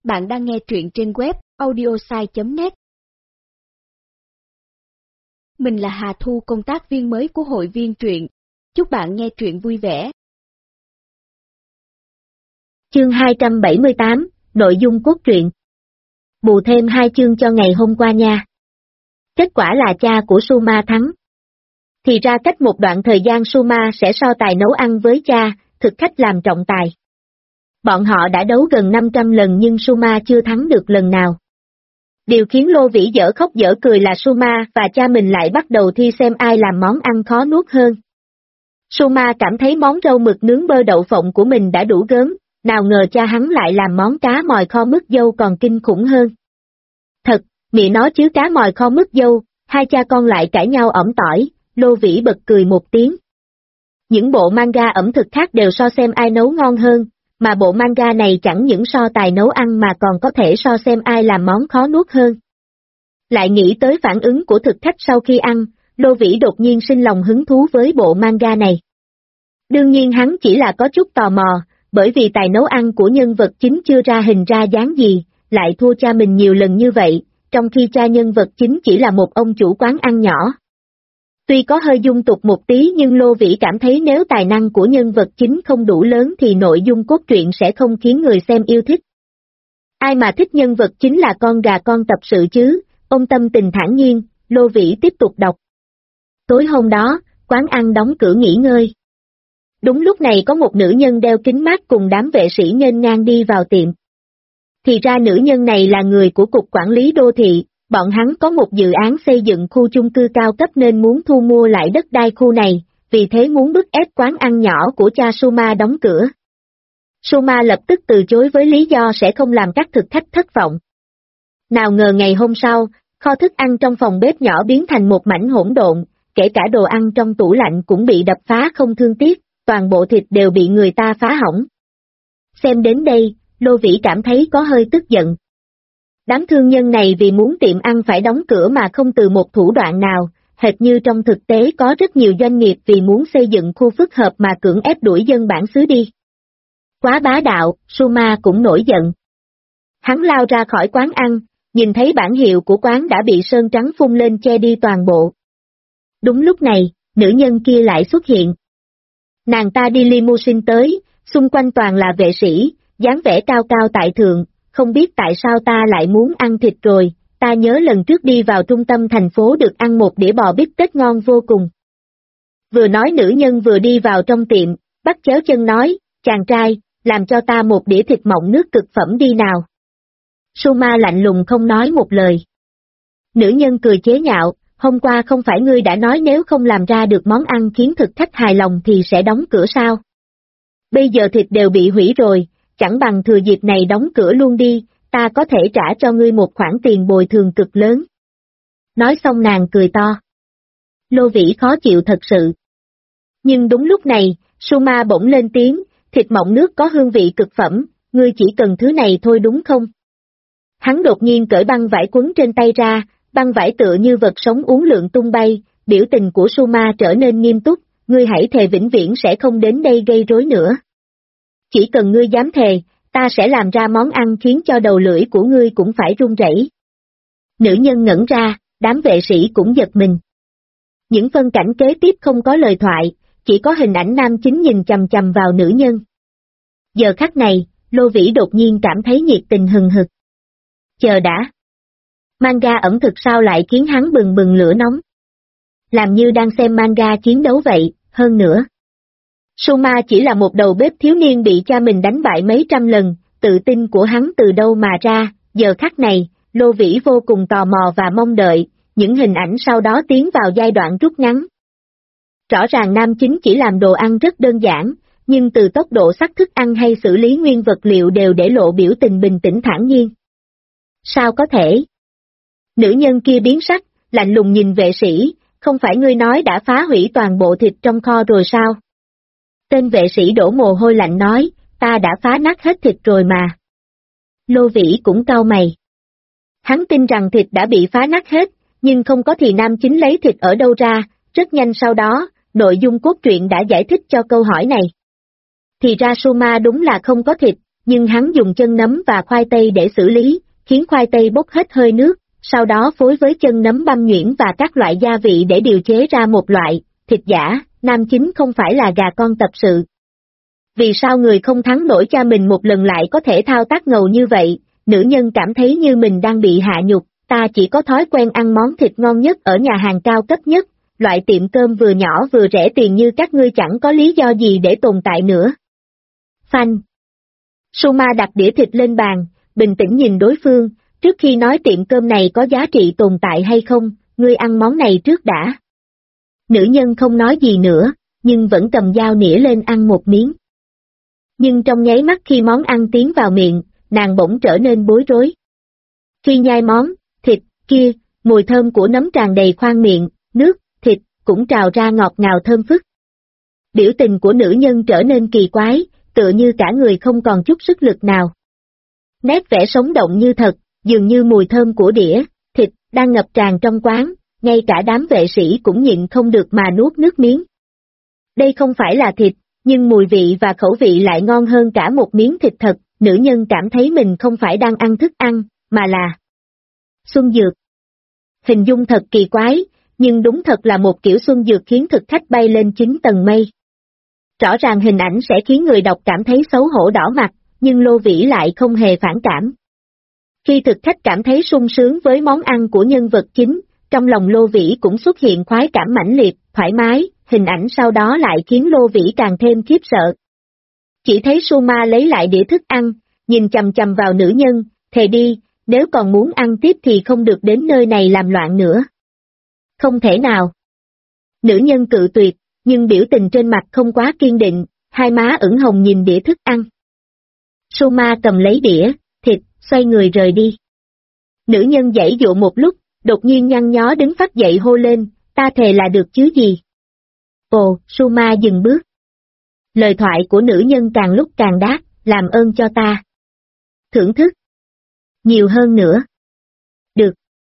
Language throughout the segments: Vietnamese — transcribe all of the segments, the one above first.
Bạn đang nghe truyện trên web audiosai.net. Mình là Hà Thu, công tác viên mới của hội viên truyện. Chúc bạn nghe truyện vui vẻ. Chương 278, nội dung cốt truyện. Bù thêm 2 chương cho ngày hôm qua nha. Kết quả là cha của Suma thắng. Thì ra cách một đoạn thời gian Suma sẽ so tài nấu ăn với cha, thực khách làm trọng tài. Bọn họ đã đấu gần 500 lần nhưng Suma chưa thắng được lần nào. Điều khiến Lô Vĩ dở khóc dở cười là Suma và cha mình lại bắt đầu thi xem ai làm món ăn khó nuốt hơn. Suma cảm thấy món rau mực nướng bơ đậu phộng của mình đã đủ gớm, nào ngờ cha hắn lại làm món cá mòi kho mứt dâu còn kinh khủng hơn. Thật, mẹ nó chứ cá mòi kho mứt dâu, hai cha con lại cãi nhau ỏm tỏi, Lô Vĩ bật cười một tiếng. Những bộ manga ẩm thực khác đều so xem ai nấu ngon hơn, mà bộ manga này chẳng những so tài nấu ăn mà còn có thể so xem ai làm món khó nuốt hơn. Lại nghĩ tới phản ứng của thực khách sau khi ăn, Lô Vĩ đột nhiên sinh lòng hứng thú với bộ manga này. Đương nhiên hắn chỉ là có chút tò mò, bởi vì tài nấu ăn của nhân vật chính chưa ra hình ra dáng gì, lại thua cha mình nhiều lần như vậy, trong khi cha nhân vật chính chỉ là một ông chủ quán ăn nhỏ. Tuy có hơi dung tục một tí nhưng Lô Vĩ cảm thấy nếu tài năng của nhân vật chính không đủ lớn thì nội dung cốt truyện sẽ không khiến người xem yêu thích. Ai mà thích nhân vật chính là con gà con tập sự chứ, ông tâm tình thản nhiên, Lô Vĩ tiếp tục đọc. Tối hôm đó, quán ăn đóng cửa nghỉ ngơi. Đúng lúc này có một nữ nhân đeo kính mát cùng đám vệ sĩ nghênh ngang đi vào tiệm. Thì ra nữ nhân này là người của Cục Quản lý Đô thị. Bọn hắn có một dự án xây dựng khu chung cư cao cấp nên muốn thu mua lại đất đai khu này, vì thế muốn bức ép quán ăn nhỏ của cha Suma đóng cửa. Suma lập tức từ chối với lý do sẽ không làm các thực khách thất vọng. Nào ngờ ngày hôm sau, kho thức ăn trong phòng bếp nhỏ biến thành một mảnh hỗn độn, kể cả đồ ăn trong tủ lạnh cũng bị đập phá không thương tiếc, toàn bộ thịt đều bị người ta phá hỏng. Xem đến đây, Lô Vĩ cảm thấy có hơi tức giận. Đám thương nhân này vì muốn tiệm ăn phải đóng cửa mà không từ một thủ đoạn nào, hệt như trong thực tế có rất nhiều doanh nghiệp vì muốn xây dựng khu phức hợp mà cưỡng ép đuổi dân bản xứ đi. Quá bá đạo, Suma cũng nổi giận. Hắn lao ra khỏi quán ăn, nhìn thấy bảng hiệu của quán đã bị sơn trắng phun lên che đi toàn bộ. Đúng lúc này, nữ nhân kia lại xuất hiện. Nàng ta đi limousine tới, xung quanh toàn là vệ sĩ, dáng vẻ cao cao tại thượng. Không biết tại sao ta lại muốn ăn thịt rồi, ta nhớ lần trước đi vào trung tâm thành phố được ăn một đĩa bò bít tết ngon vô cùng. Vừa nói nữ nhân vừa đi vào trong tiệm, bắt chéo chân nói, chàng trai, làm cho ta một đĩa thịt mọng nước cực phẩm đi nào. Suma lạnh lùng không nói một lời. Nữ nhân cười chế nhạo, hôm qua không phải ngươi đã nói nếu không làm ra được món ăn khiến thực khách hài lòng thì sẽ đóng cửa sao? Bây giờ thịt đều bị hủy rồi. Chẳng bằng thừa dịp này đóng cửa luôn đi, ta có thể trả cho ngươi một khoản tiền bồi thường cực lớn. Nói xong nàng cười to. Lô Vĩ khó chịu thật sự. Nhưng đúng lúc này, Suma bỗng lên tiếng, thịt mọng nước có hương vị cực phẩm, ngươi chỉ cần thứ này thôi đúng không? Hắn đột nhiên cởi băng vải quấn trên tay ra, băng vải tựa như vật sống uốn lượn tung bay, biểu tình của Suma trở nên nghiêm túc, ngươi hãy thề vĩnh viễn sẽ không đến đây gây rối nữa. Chỉ cần ngươi dám thề, ta sẽ làm ra món ăn khiến cho đầu lưỡi của ngươi cũng phải run rẩy. Nữ nhân ngẩn ra, đám vệ sĩ cũng giật mình. Những phân cảnh kế tiếp không có lời thoại, chỉ có hình ảnh nam chính nhìn chằm chằm vào nữ nhân. Giờ khắc này, Lô Vĩ đột nhiên cảm thấy nhiệt tình hừng hực. Chờ đã. Manga ẩm thực sao lại khiến hắn bừng bừng lửa nóng? Làm như đang xem manga chiến đấu vậy, hơn nữa. Suma chỉ là một đầu bếp thiếu niên bị cha mình đánh bại mấy trăm lần, tự tin của hắn từ đâu mà ra, giờ khắc này, Lô Vĩ vô cùng tò mò và mong đợi, những hình ảnh sau đó tiến vào giai đoạn rút ngắn. Rõ ràng nam chính chỉ làm đồ ăn rất đơn giản, nhưng từ tốc độ sắc thức ăn hay xử lý nguyên vật liệu đều để lộ biểu tình bình tĩnh thản nhiên. Sao có thể? Nữ nhân kia biến sắc, lạnh lùng nhìn vệ sĩ, không phải ngươi nói đã phá hủy toàn bộ thịt trong kho rồi sao? Tên vệ sĩ đổ mồ hôi lạnh nói, ta đã phá nát hết thịt rồi mà. Lô Vĩ cũng cau mày. Hắn tin rằng thịt đã bị phá nát hết, nhưng không có thì nam chính lấy thịt ở đâu ra, rất nhanh sau đó, nội dung cốt truyện đã giải thích cho câu hỏi này. Thì ra Suma đúng là không có thịt, nhưng hắn dùng chân nấm và khoai tây để xử lý, khiến khoai tây bốc hết hơi nước, sau đó phối với chân nấm băm nhuyễn và các loại gia vị để điều chế ra một loại thịt giả. Nam chính không phải là gà con tập sự. Vì sao người không thắng nổi cha mình một lần lại có thể thao tác ngầu như vậy? Nữ nhân cảm thấy như mình đang bị hạ nhục. Ta chỉ có thói quen ăn món thịt ngon nhất ở nhà hàng cao cấp nhất, loại tiệm cơm vừa nhỏ vừa rẻ tiền như các ngươi chẳng có lý do gì để tồn tại nữa. Phanh. Suma đặt đĩa thịt lên bàn, bình tĩnh nhìn đối phương, trước khi nói tiệm cơm này có giá trị tồn tại hay không, ngươi ăn món này trước đã. Nữ nhân không nói gì nữa, nhưng vẫn cầm dao nĩa lên ăn một miếng. Nhưng trong nháy mắt khi món ăn tiến vào miệng, nàng bỗng trở nên bối rối. Khi nhai món thịt kia, mùi thơm của nấm tràn đầy khoang miệng, nước thịt cũng trào ra ngọt ngào thơm phức. Biểu tình của nữ nhân trở nên kỳ quái, tựa như cả người không còn chút sức lực nào. Nét vẻ sống động như thật, dường như mùi thơm của đĩa thịt đang ngập tràn trong quán, ngay cả đám vệ sĩ cũng nhịn không được mà nuốt nước miếng. Đây không phải là thịt, nhưng mùi vị và khẩu vị lại ngon hơn cả một miếng thịt thật. Nữ nhân cảm thấy mình không phải đang ăn thức ăn, mà là xuân dược. Hình dung thật kỳ quái, nhưng đúng thật là một kiểu xuân dược khiến thực khách bay lên 9 tầng mây. Rõ ràng hình ảnh sẽ khiến người đọc cảm thấy xấu hổ đỏ mặt, nhưng Lô Vĩ lại không hề phản cảm. Khi thực khách cảm thấy sung sướng với món ăn của nhân vật chính, trong lòng Lô Vĩ cũng xuất hiện khoái cảm mãnh liệt, thoải mái, hình ảnh sau đó lại khiến Lô Vĩ càng thêm khiếp sợ. Chỉ thấy Suma lấy lại đĩa thức ăn, nhìn chằm chằm vào nữ nhân, thề đi, nếu còn muốn ăn tiếp thì không được đến nơi này làm loạn nữa. Không thể nào. Nữ nhân cự tuyệt, nhưng biểu tình trên mặt không quá kiên định, hai má ửng hồng nhìn đĩa thức ăn. Suma cầm lấy đĩa thịt, xoay người rời đi. Nữ nhân giãy dụa một lúc, đột nhiên nhăn nhó đứng phát dậy hô lên, ta thề là được chứ gì. Ồ, Suma dừng bước. Lời thoại của nữ nhân càng lúc càng đát, làm ơn cho ta. Thưởng thức. Nhiều hơn nữa. Được.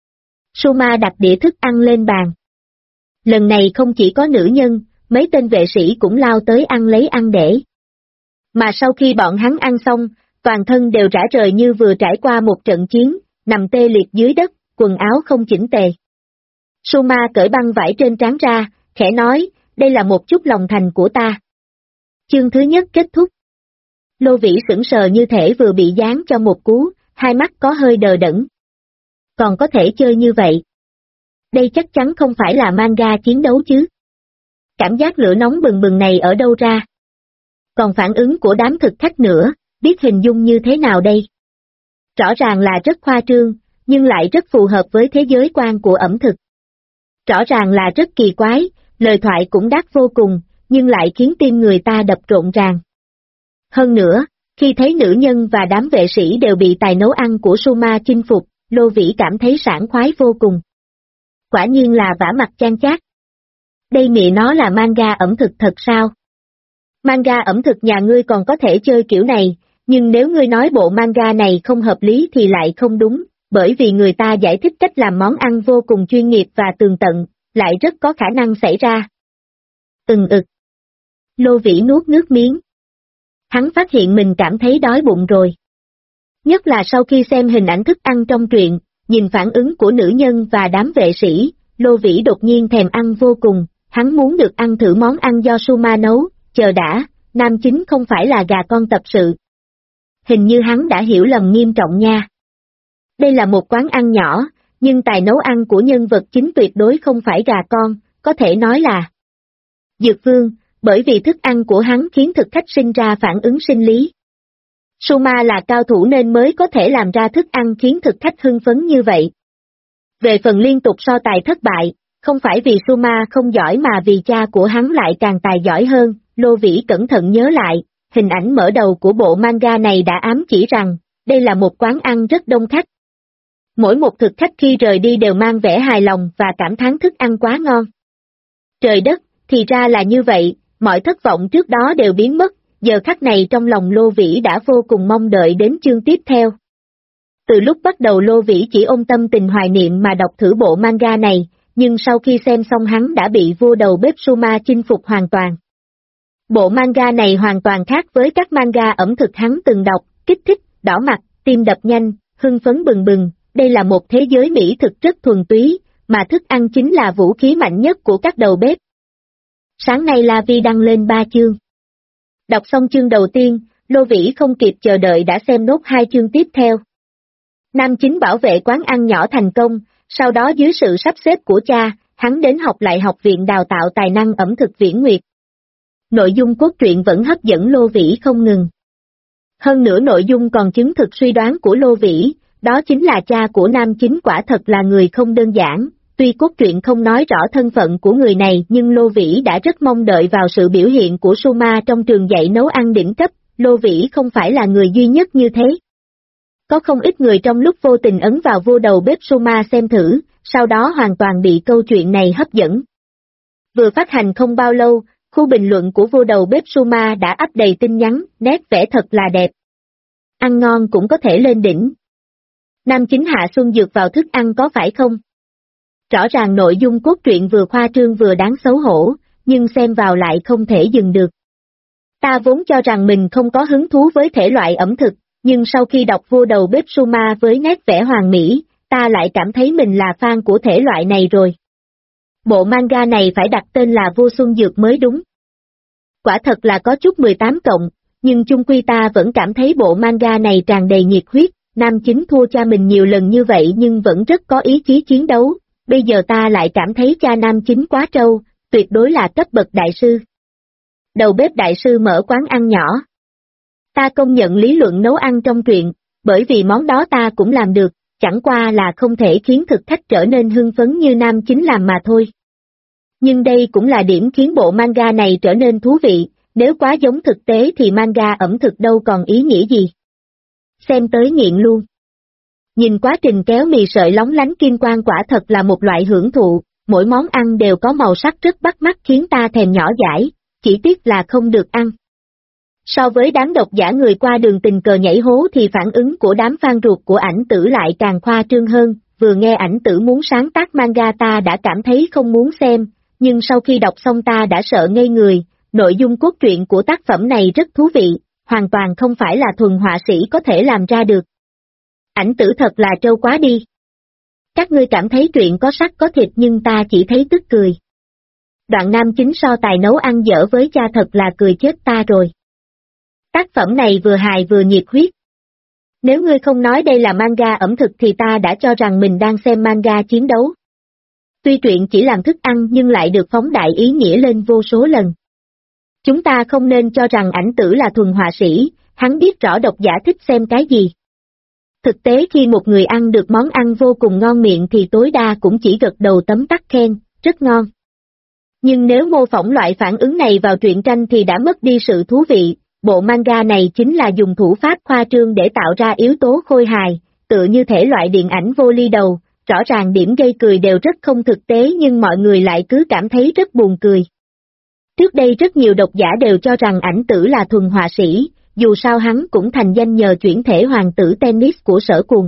Suma đặt đĩa thức ăn lên bàn. Lần này không chỉ có nữ nhân, mấy tên vệ sĩ cũng lao tới ăn lấy ăn để. Mà sau khi bọn hắn ăn xong, toàn thân đều rã rời như vừa trải qua một trận chiến, nằm tê liệt dưới đất, quần áo không chỉnh tề. Suma cởi băng vải trên trán ra, khẽ nói, đây là một chút lòng thành của ta. Chương thứ nhất kết thúc. Lô Vĩ sững sờ như thể vừa bị giáng cho một cú, hai mắt có hơi đờ đẫn. Còn có thể chơi như vậy. Đây chắc chắn không phải là manga chiến đấu chứ. Cảm giác lửa nóng bừng bừng này ở đâu ra? Còn phản ứng của đám thực khách nữa, biết hình dung như thế nào đây? Rõ ràng là rất khoa trương, nhưng lại rất phù hợp với thế giới quan của ẩm thực. Rõ ràng là rất kỳ quái, lời thoại cũng đắt vô cùng, nhưng lại khiến tim người ta đập rộn ràng. Hơn nữa, khi thấy nữ nhân và đám vệ sĩ đều bị tài nấu ăn của Suma chinh phục, Lô Vĩ cảm thấy sảng khoái vô cùng. Quả nhiên là vả mặt chan chát. Đây mẹ nó là manga ẩm thực thật sao? Manga ẩm thực nhà ngươi còn có thể chơi kiểu này, nhưng nếu ngươi nói bộ manga này không hợp lý thì lại không đúng, bởi vì người ta giải thích cách làm món ăn vô cùng chuyên nghiệp và tường tận, lại rất có khả năng xảy ra. Ực. Lô Vĩ nuốt nước miếng. Hắn phát hiện mình cảm thấy đói bụng rồi. Nhất là sau khi xem hình ảnh thức ăn trong truyện, nhìn phản ứng của nữ nhân và đám vệ sĩ, Lô Vĩ đột nhiên thèm ăn vô cùng, hắn muốn được ăn thử món ăn do Suma nấu, chờ đã, nam chính không phải là gà con tập sự. Hình như hắn đã hiểu lầm nghiêm trọng nha. Đây là một quán ăn nhỏ, nhưng tài nấu ăn của nhân vật chính tuyệt đối không phải gà con, có thể nói là Dược Vương, bởi vì thức ăn của hắn khiến thực khách sinh ra phản ứng sinh lý. Suma là cao thủ nên mới có thể làm ra thức ăn khiến thực khách hưng phấn như vậy. Về phần liên tục so tài thất bại, không phải vì Suma không giỏi mà vì cha của hắn lại càng tài giỏi hơn, Lô Vĩ cẩn thận nhớ lại, hình ảnh mở đầu của bộ manga này đã ám chỉ rằng, đây là một quán ăn rất đông khách. Mỗi một thực khách khi rời đi đều mang vẻ hài lòng và cảm thán thức ăn quá ngon. Trời đất, thì ra là như vậy, mọi thất vọng trước đó đều biến mất, giờ khắc này trong lòng Lô Vĩ đã vô cùng mong đợi đến chương tiếp theo. Từ lúc bắt đầu Lô Vĩ chỉ ôm tâm tình hoài niệm mà đọc thử bộ manga này, nhưng sau khi xem xong hắn đã bị vua đầu bếp Suma chinh phục hoàn toàn. Bộ manga này hoàn toàn khác với các manga ẩm thực hắn từng đọc, kích thích, đỏ mặt, tim đập nhanh, hưng phấn bừng bừng, đây là một thế giới mỹ thực rất thuần túy, mà thức ăn chính là vũ khí mạnh nhất của các đầu bếp. Sáng nay La Vi đăng lên 3 chương. Đọc xong chương đầu tiên, Lô Vĩ không kịp chờ đợi đã xem nốt 2 chương tiếp theo. Nam Chính bảo vệ quán ăn nhỏ thành công, sau đó dưới sự sắp xếp của cha, hắn đến học lại học viện đào tạo tài năng ẩm thực Viễn Nguyệt. Nội dung cốt truyện vẫn hấp dẫn Lô Vĩ không ngừng. Hơn nữa nội dung còn chứng thực suy đoán của Lô Vĩ, đó chính là cha của Nam Chính quả thật là người không đơn giản. Tuy cốt truyện không nói rõ thân phận của người này nhưng Lô Vĩ đã rất mong đợi vào sự biểu hiện của Suma trong trường dạy nấu ăn đỉnh cấp. Lô Vĩ không phải là người duy nhất như thế. Có không ít người trong lúc vô tình ấn vào vô đầu bếp Suma xem thử, sau đó hoàn toàn bị câu chuyện này hấp dẫn. Vừa phát hành không bao lâu, khu bình luận của vô đầu bếp Suma đã ắp đầy tin nhắn, nét vẽ thật là đẹp. Ăn ngon cũng có thể lên đỉnh. Nam Chính hạ xuân dược vào thức ăn có phải không? Rõ ràng nội dung cốt truyện vừa khoa trương vừa đáng xấu hổ, nhưng xem vào lại không thể dừng được. Ta vốn cho rằng mình không có hứng thú với thể loại ẩm thực, nhưng sau khi đọc vô đầu bếp Suma với nét vẽ hoàn mỹ, ta lại cảm thấy mình là fan của thể loại này rồi. Bộ manga này phải đặt tên là Vô Xuân Dược mới đúng. Quả thật là có chút 18 cộng, nhưng chung quy ta vẫn cảm thấy bộ manga này tràn đầy nhiệt huyết. Nam Chính thua cha mình nhiều lần như vậy nhưng vẫn rất có ý chí chiến đấu, bây giờ ta lại cảm thấy cha Nam Chính quá trâu, tuyệt đối là cấp bậc đại sư. Đầu bếp đại sư mở quán ăn nhỏ. Ta công nhận lý luận nấu ăn trong truyện, bởi vì món đó ta cũng làm được, chẳng qua là không thể khiến thực khách trở nên hưng phấn như Nam Chính làm mà thôi. Nhưng đây cũng là điểm khiến bộ manga này trở nên thú vị, nếu quá giống thực tế thì manga ẩm thực đâu còn ý nghĩa gì. Xem tới nghiện luôn. Nhìn quá trình kéo mì sợi lóng lánh kim quang quả thật là một loại hưởng thụ, mỗi món ăn đều có màu sắc rất bắt mắt khiến ta thèm nhỏ dãi, chỉ tiếc là không được ăn. So với đám độc giả người qua đường tình cờ nhảy hố thì phản ứng của đám fan ruột của Ảnh Tử lại càng khoa trương hơn, vừa nghe Ảnh Tử muốn sáng tác manga ta đã cảm thấy không muốn xem, nhưng sau khi đọc xong ta đã sợ ngây người, nội dung cốt truyện của tác phẩm này rất thú vị, hoàn toàn không phải là thuần họa sĩ có thể làm ra được. Ảnh Tử thật là trâu quá đi. Các ngươi cảm thấy truyện có sắc có thịt nhưng ta chỉ thấy tức cười. Đoạn Nam Chính so tài nấu ăn dở với cha thật là cười chết ta rồi. Tác phẩm này vừa hài vừa nhiệt huyết. Nếu ngươi không nói đây là manga ẩm thực thì ta đã cho rằng mình đang xem manga chiến đấu. Tuy truyện chỉ làm thức ăn nhưng lại được phóng đại ý nghĩa lên vô số lần. Chúng ta không nên cho rằng Ảnh Tử là thuần họa sĩ, hắn biết rõ độc giả thích xem cái gì. Thực tế khi một người ăn được món ăn vô cùng ngon miệng thì tối đa cũng chỉ gật đầu tấm tắc khen, rất ngon. Nhưng nếu mô phỏng loại phản ứng này vào truyện tranh thì đã mất đi sự thú vị, bộ manga này chính là dùng thủ pháp khoa trương để tạo ra yếu tố khôi hài, tựa như thể loại điện ảnh vô ly đầu, rõ ràng điểm gây cười đều rất không thực tế nhưng mọi người lại cứ cảm thấy rất buồn cười. Trước đây rất nhiều độc giả đều cho rằng Ảnh Tử là thuần họa sĩ, dù sao hắn cũng thành danh nhờ chuyển thể hoàng tử tennis của Sở Cuồng.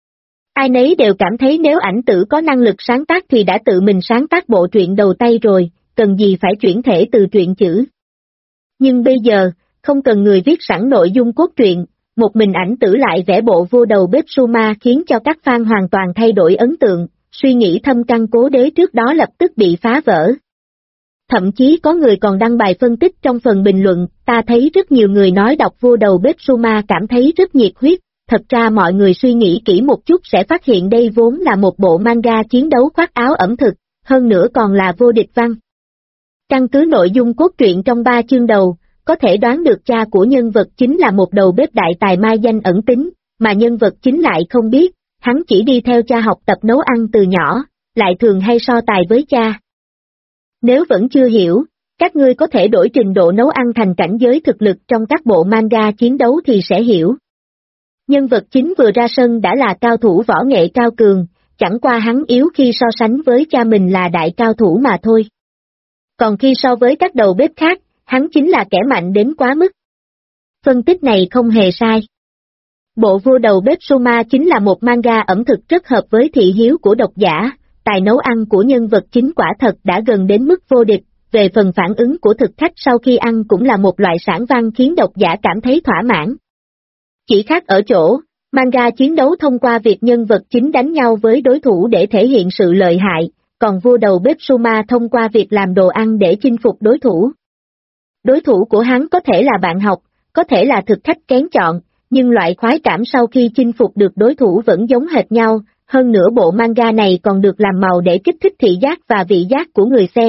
Ai nấy đều cảm thấy nếu Ảnh Tử có năng lực sáng tác thì đã tự mình sáng tác bộ truyện đầu tay rồi, cần gì phải chuyển thể từ truyện chữ. Nhưng bây giờ, không cần người viết sẵn nội dung cốt truyện, một mình Ảnh Tử lại vẽ bộ vô đầu bếp Suma khiến cho các fan hoàn toàn thay đổi ấn tượng, suy nghĩ thâm căn cố đế trước đó lập tức bị phá vỡ. Thậm chí có người còn đăng bài phân tích trong phần bình luận, ta thấy rất nhiều người nói đọc vô đầu bếp Suma cảm thấy rất nhiệt huyết, thật ra mọi người suy nghĩ kỹ một chút sẽ phát hiện đây vốn là một bộ manga chiến đấu khoác áo ẩm thực, hơn nữa còn là vô địch văn. Căn cứ nội dung cốt truyện trong 3 chương đầu, có thể đoán được cha của nhân vật chính là một đầu bếp đại tài mai danh ẩn tính, mà nhân vật chính lại không biết, hắn chỉ đi theo cha học tập nấu ăn từ nhỏ, lại thường hay so tài với cha. Nếu vẫn chưa hiểu, các ngươi có thể đổi trình độ nấu ăn thành cảnh giới thực lực trong các bộ manga chiến đấu thì sẽ hiểu. Nhân vật chính vừa ra sân đã là cao thủ võ nghệ cao cường, chẳng qua hắn yếu khi so sánh với cha mình là đại cao thủ mà thôi. Còn khi so với các đầu bếp khác, hắn chính là kẻ mạnh đến quá mức. Phân tích này không hề sai. Bộ vô đầu bếp Suma chính là một manga ẩm thực rất hợp với thị hiếu của độc giả, tài nấu ăn của nhân vật chính quả thật đã gần đến mức vô địch, về phần phản ứng của thực khách sau khi ăn cũng là một loại sản văn khiến độc giả cảm thấy thỏa mãn. Chỉ khác ở chỗ, manga chiến đấu thông qua việc nhân vật chính đánh nhau với đối thủ để thể hiện sự lợi hại, còn vua đầu bếp Suma thông qua việc làm đồ ăn để chinh phục đối thủ. Đối thủ của hắn có thể là bạn học, có thể là thực khách kén chọn, nhưng loại khoái cảm sau khi chinh phục được đối thủ vẫn giống hệt nhau, hơn nữa bộ manga này còn được làm màu để kích thích thị giác và vị giác của người xem.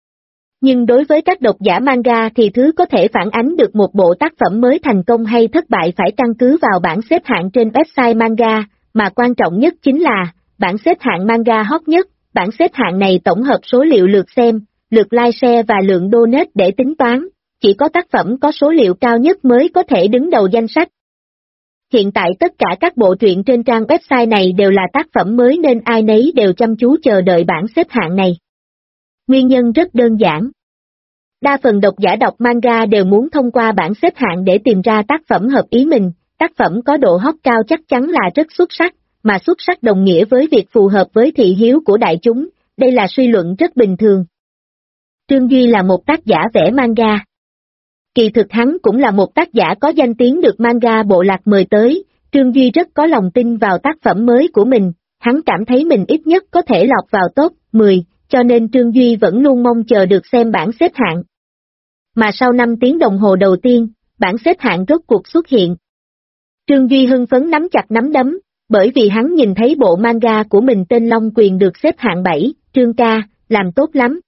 Nhưng đối với các độc giả manga thì thứ có thể phản ánh được một bộ tác phẩm mới thành công hay thất bại phải căn cứ vào bảng xếp hạng trên website manga, mà quan trọng nhất chính là bảng xếp hạng manga hot nhất. Bảng xếp hạng này tổng hợp số liệu lượt xem, lượt like share và lượng donate để tính toán, chỉ có tác phẩm có số liệu cao nhất mới có thể đứng đầu danh sách. Hiện tại tất cả các bộ truyện trên trang website này đều là tác phẩm mới nên ai nấy đều chăm chú chờ đợi bảng xếp hạng này. Nguyên nhân rất đơn giản. Đa phần độc giả đọc manga đều muốn thông qua bảng xếp hạng để tìm ra tác phẩm hợp ý mình, tác phẩm có độ hot cao chắc chắn là rất xuất sắc, mà xuất sắc đồng nghĩa với việc phù hợp với thị hiếu của đại chúng, đây là suy luận rất bình thường. Trương Duy là một tác giả vẽ manga. Kỳ thực hắn cũng là một tác giả có danh tiếng được manga bộ lạc mời tới, Trương Duy rất có lòng tin vào tác phẩm mới của mình, hắn cảm thấy mình ít nhất có thể lọt vào top 10, cho nên Trương Duy vẫn luôn mong chờ được xem bảng xếp hạng. Mà sau 5 tiếng đồng hồ đầu tiên, bảng xếp hạng rốt cuộc xuất hiện. Trương Duy hưng phấn nắm chặt nắm đấm, bởi vì hắn nhìn thấy bộ manga của mình tên Long Quyền được xếp hạng 7, Trương ca, làm tốt lắm.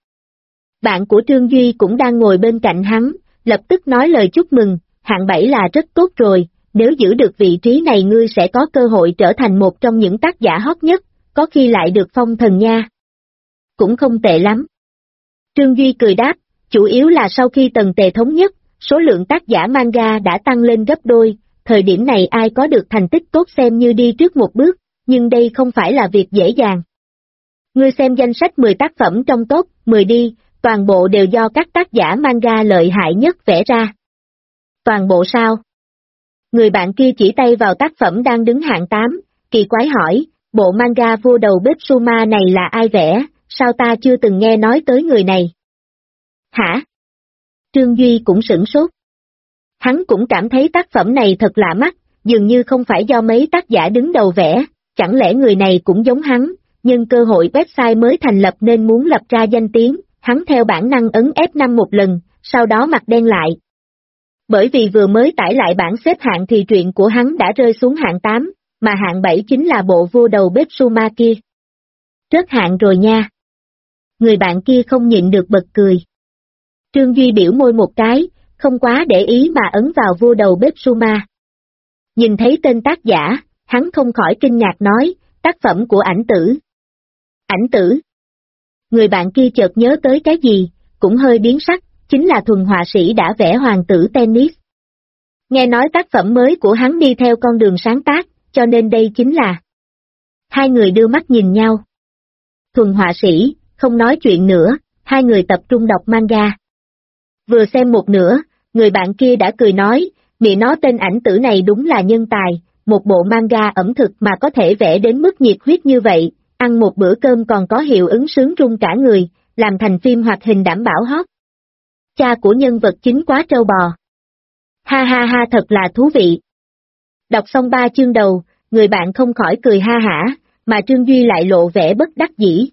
Bạn của Trương Duy cũng đang ngồi bên cạnh hắn, lập tức nói lời chúc mừng, hạng 7 là rất tốt rồi, nếu giữ được vị trí này ngươi sẽ có cơ hội trở thành một trong những tác giả hot nhất, có khi lại được phong thần nha. Cũng không tệ lắm. Trương Duy cười đáp, chủ yếu là sau khi Tần Tề thống nhất, số lượng tác giả manga đã tăng lên gấp đôi, thời điểm này ai có được thành tích tốt xem như đi trước một bước, nhưng đây không phải là việc dễ dàng. Ngươi xem danh sách 10 tác phẩm trong top 10 đi, toàn bộ đều do các tác giả manga lợi hại nhất vẽ ra. Toàn bộ sao? Người bạn kia chỉ tay vào tác phẩm đang đứng hạng 8, kỳ quái hỏi, bộ manga vua đầu bếp Suma này là ai vẽ, sao ta chưa từng nghe nói tới người này? Hả? Trương Duy cũng sửng sốt. Hắn cũng cảm thấy tác phẩm này thật lạ mắt, dường như không phải do mấy tác giả đứng đầu vẽ, chẳng lẽ người này cũng giống hắn, nhân cơ hội website mới thành lập nên muốn lập ra danh tiếng, hắn theo bản năng ấn F5 một lần, sau đó mặt đen lại. Bởi vì vừa mới tải lại bảng xếp hạng thì truyện của hắn đã rơi xuống hạng 8, mà hạng 7 chính là bộ vua đầu bếp Suma kia. Rớt hạng rồi nha. Người bạn kia không nhịn được bật cười. Trương Duy biểu môi một cái, không quá để ý mà ấn vào vua đầu bếp Suma. Nhìn thấy tên tác giả, hắn không khỏi kinh ngạc nói, tác phẩm của ảnh tử. Ảnh tử. Người bạn kia chợt nhớ tới cái gì, cũng hơi biến sắc, chính là thuần họa sĩ đã vẽ hoàng tử tennis. Nghe nói tác phẩm mới của hắn đi theo con đường sáng tác, cho nên đây chính là. Hai người đưa mắt nhìn nhau. Thuần họa sĩ, không nói chuyện nữa, hai người tập trung đọc manga. Vừa xem một nửa, người bạn kia đã cười nói, mẹ nó tên ảnh tử này đúng là nhân tài, một bộ manga ẩm thực mà có thể vẽ đến mức nhiệt huyết như vậy, ăn một bữa cơm còn có hiệu ứng sướng rung cả người, làm thành phim hoạt hình đảm bảo hot. Cha của nhân vật chính quá trâu bò. Ha ha ha thật là thú vị. Đọc xong 3 chương đầu, người bạn không khỏi cười ha hả, mà Trương Duy lại lộ vẻ bất đắc dĩ.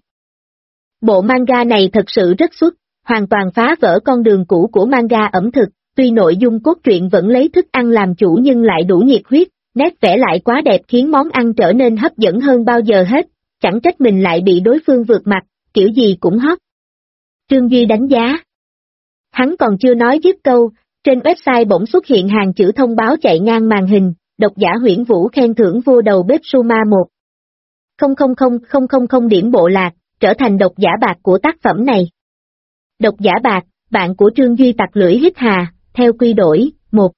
Bộ manga này thật sự rất xuất, hoàn toàn phá vỡ con đường cũ của manga ẩm thực, tuy nội dung cốt truyện vẫn lấy thức ăn làm chủ nhưng lại đủ nhiệt huyết, nét vẽ lại quá đẹp khiến món ăn trở nên hấp dẫn hơn bao giờ hết, chẳng trách mình lại bị đối phương vượt mặt, kiểu gì cũng hot. Trương Duy đánh giá. Hắn còn chưa nói dứt câu, trên website bỗng xuất hiện hàng chữ thông báo chạy ngang màn hình, độc giả Huyễn Vũ khen thưởng vua đầu bếp Suma 1. 000 điểm bộ lạc, trở thành độc giả bạc của tác phẩm này. Độc giả bạc, bạn của Trương Duy tặc lưỡi hít hà, theo quy đổi, 1.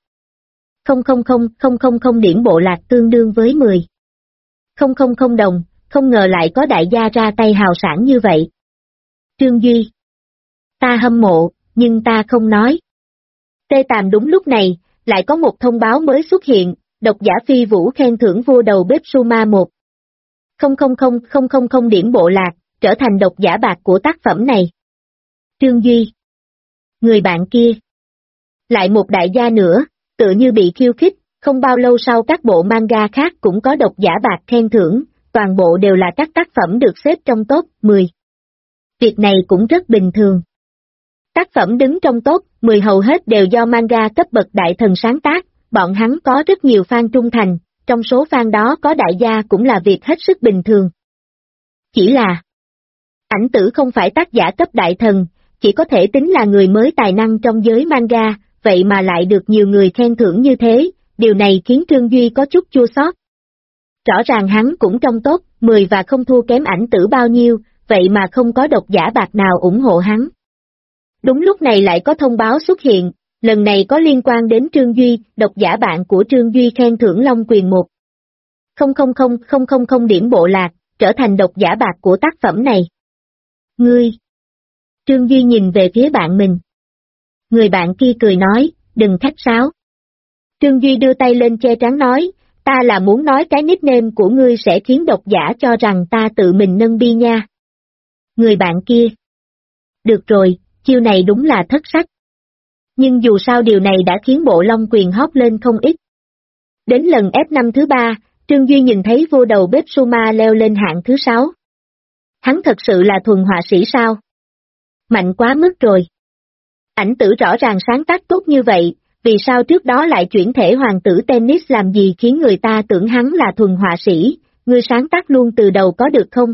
000 điểm bộ lạc tương đương với 10. 000 đồng, không ngờ lại có đại gia ra tay hào sảng như vậy. Trương Duy. Ta hâm mộ, nhưng ta không nói. Tê Tàm đúng lúc này, lại có một thông báo mới xuất hiện, độc giả Phi Vũ khen thưởng vua đầu bếp Suma 1. 000 điểm bộ lạc, trở thành độc giả bạc của tác phẩm này. Trương Duy. Người bạn kia. Lại một đại gia nữa, tựa như bị khiêu khích, Không bao lâu sau các bộ manga khác cũng có độc giả bạc khen thưởng, toàn bộ đều là các tác phẩm được xếp trong top 10. Việc này cũng rất bình thường. Tác phẩm đứng trong top 10 hầu hết đều do manga cấp bậc đại thần sáng tác, bọn hắn có rất nhiều fan trung thành, trong số fan đó có đại gia cũng là việc hết sức bình thường. Chỉ là Ảnh Tử không phải tác giả cấp đại thần, chỉ có thể tính là người mới tài năng trong giới manga, vậy mà lại được nhiều người khen thưởng như thế, điều này khiến Trương Duy có chút chua xót. Rõ ràng hắn cũng trong top 10 và không thua kém Ảnh Tử bao nhiêu, vậy mà không có độc giả bạc nào ủng hộ hắn. Đúng lúc này lại có thông báo xuất hiện, lần này có liên quan đến Trương Duy, độc giả bạn của Trương Duy khen thưởng Long Quyền 1,000,000 điểm bộ lạc, trở thành độc giả bạc của tác phẩm này. Ngươi! Trương Duy nhìn về phía bạn mình. Người bạn kia cười nói, đừng khách sáo. Trương Duy đưa tay lên che trán nói, ta là muốn nói cái nickname của ngươi sẽ khiến độc giả cho rằng ta tự mình nâng bi nha. Người bạn kia. Được rồi, chiêu này đúng là thất sắc. Nhưng dù sao điều này đã khiến bộ Long Quyền hót lên không ít. Đến lần F5 thứ 3, Trương Duy nhìn thấy vô đầu bếp Suma leo lên hạng thứ 6. Hắn thật sự là thuần họa sĩ sao? Mạnh quá mức rồi. Ảnh Tử rõ ràng sáng tác tốt như vậy, vì sao trước đó lại chuyển thể hoàng tử tennis làm gì khiến người ta tưởng hắn là thuần họa sĩ, ngươi sáng tác luôn từ đầu có được không?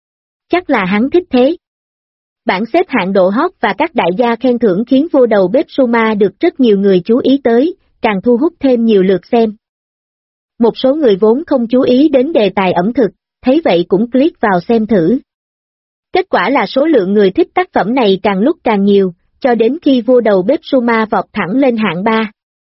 Chắc là hắn thích thế. Bảng xếp hạng độ hot và các đại gia khen thưởng khiến vô đầu bếp Suma được rất nhiều người chú ý tới, càng thu hút thêm nhiều lượt xem. Một số người vốn không chú ý đến đề tài ẩm thực, thấy vậy cũng click vào xem thử. Kết quả là số lượng người thích tác phẩm này càng lúc càng nhiều, cho đến khi vô đầu bếp Suma vọt thẳng lên hạng 3.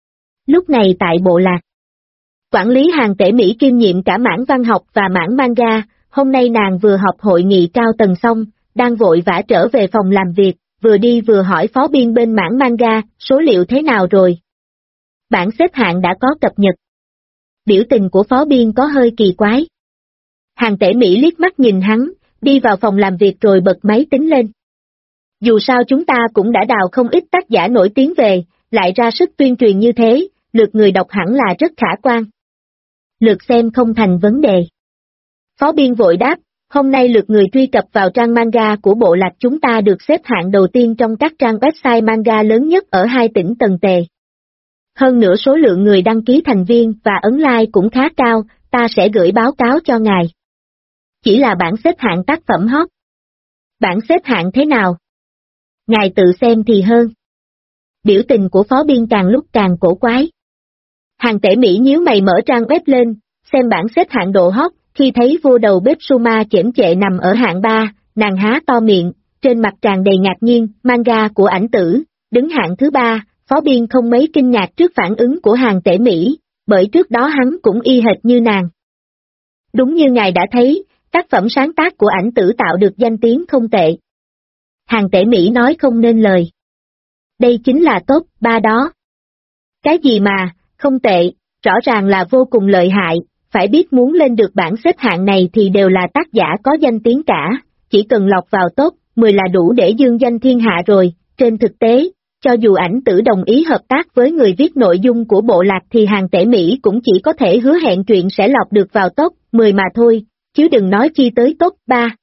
Lúc này tại bộ lạc, quản lý Hàn Tể Mỹ kiêm nhiệm cả mảng văn học và mảng manga, hôm nay nàng vừa họp hội nghị cao tầng xong, đang vội vã trở về phòng làm việc, vừa đi vừa hỏi phó biên bên mảng manga, số liệu thế nào rồi? Bảng xếp hạng đã có cập nhật. Biểu tình của phó biên có hơi kỳ quái. Hàn Tể Mỹ liếc mắt nhìn hắn, đi vào phòng làm việc rồi bật máy tính lên. Dù sao chúng ta cũng đã đào không ít tác giả nổi tiếng về, lại ra sức tuyên truyền như thế, lượt người đọc hẳn là rất khả quan. Lượt xem không thành vấn đề. Phó biên vội đáp, hôm nay lượt người truy cập vào trang manga của bộ lạc chúng ta được xếp hạng đầu tiên trong các trang website manga lớn nhất ở 2 tỉnh Tần Tề. Hơn nữa số lượng người đăng ký thành viên và ấn like cũng khá cao, ta sẽ gửi báo cáo cho ngài. Chỉ là bảng xếp hạng tác phẩm hot. Bảng xếp hạng thế nào? Ngài tự xem thì hơn. Biểu tình của phó biên càng lúc càng cổ quái. Hàn Tể Mỹ nhíu mày mở trang web lên, xem bảng xếp hạng độ hot, khi thấy vô đầu bếp Suma chễm chệ nằm ở hạng 3, nàng há to miệng, trên mặt tràn đầy ngạc nhiên, manga của Ảnh Tử, đứng hạng thứ 3, phó biên không mấy kinh ngạc trước phản ứng của Hàn Tể Mỹ, bởi trước đó hắn cũng y hệt như nàng. Đúng như ngài đã thấy, tác phẩm sáng tác của Ảnh Tử tạo được danh tiếng không tệ. Hàn Tể Mỹ nói không nên lời. Đây chính là top 3 đó. Cái gì mà, không tệ, rõ ràng là vô cùng lợi hại, phải biết muốn lên được bảng xếp hạng này thì đều là tác giả có danh tiếng cả, chỉ cần lọt vào top 10 là đủ để dương danh thiên hạ rồi. Trên thực tế, cho dù Ảnh Tử đồng ý hợp tác với người viết nội dung của bộ lạc thì Hàn Tể Mỹ cũng chỉ có thể hứa hẹn chuyện sẽ lọt được vào top 10 mà thôi, chứ đừng nói chi tới top 3.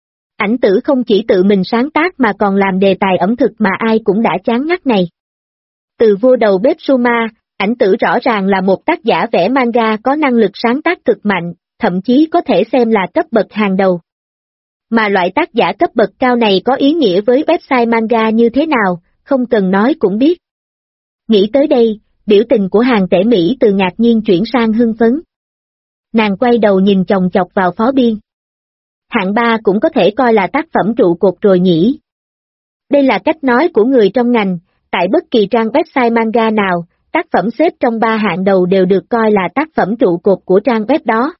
Ảnh Tử không chỉ tự mình sáng tác mà còn làm đề tài ẩm thực mà ai cũng đã chán ngắt này. Từ vô đầu bếp Suma, Ảnh Tử rõ ràng là một tác giả vẽ manga có năng lực sáng tác cực mạnh, thậm chí có thể xem là cấp bậc hàng đầu. Mà loại tác giả cấp bậc cao này có ý nghĩa với website manga như thế nào, không cần nói cũng biết. Nghĩ tới đây, biểu tình của Hàn Tể Mỹ từ ngạc nhiên chuyển sang hưng phấn. Nàng quay đầu nhìn chòng chọc vào phó biên. Hạng 3 cũng có thể coi là tác phẩm trụ cột rồi nhỉ. Đây là cách nói của người trong ngành, tại bất kỳ trang website manga nào, tác phẩm xếp trong 3 hạng đầu đều được coi là tác phẩm trụ cột của trang web đó.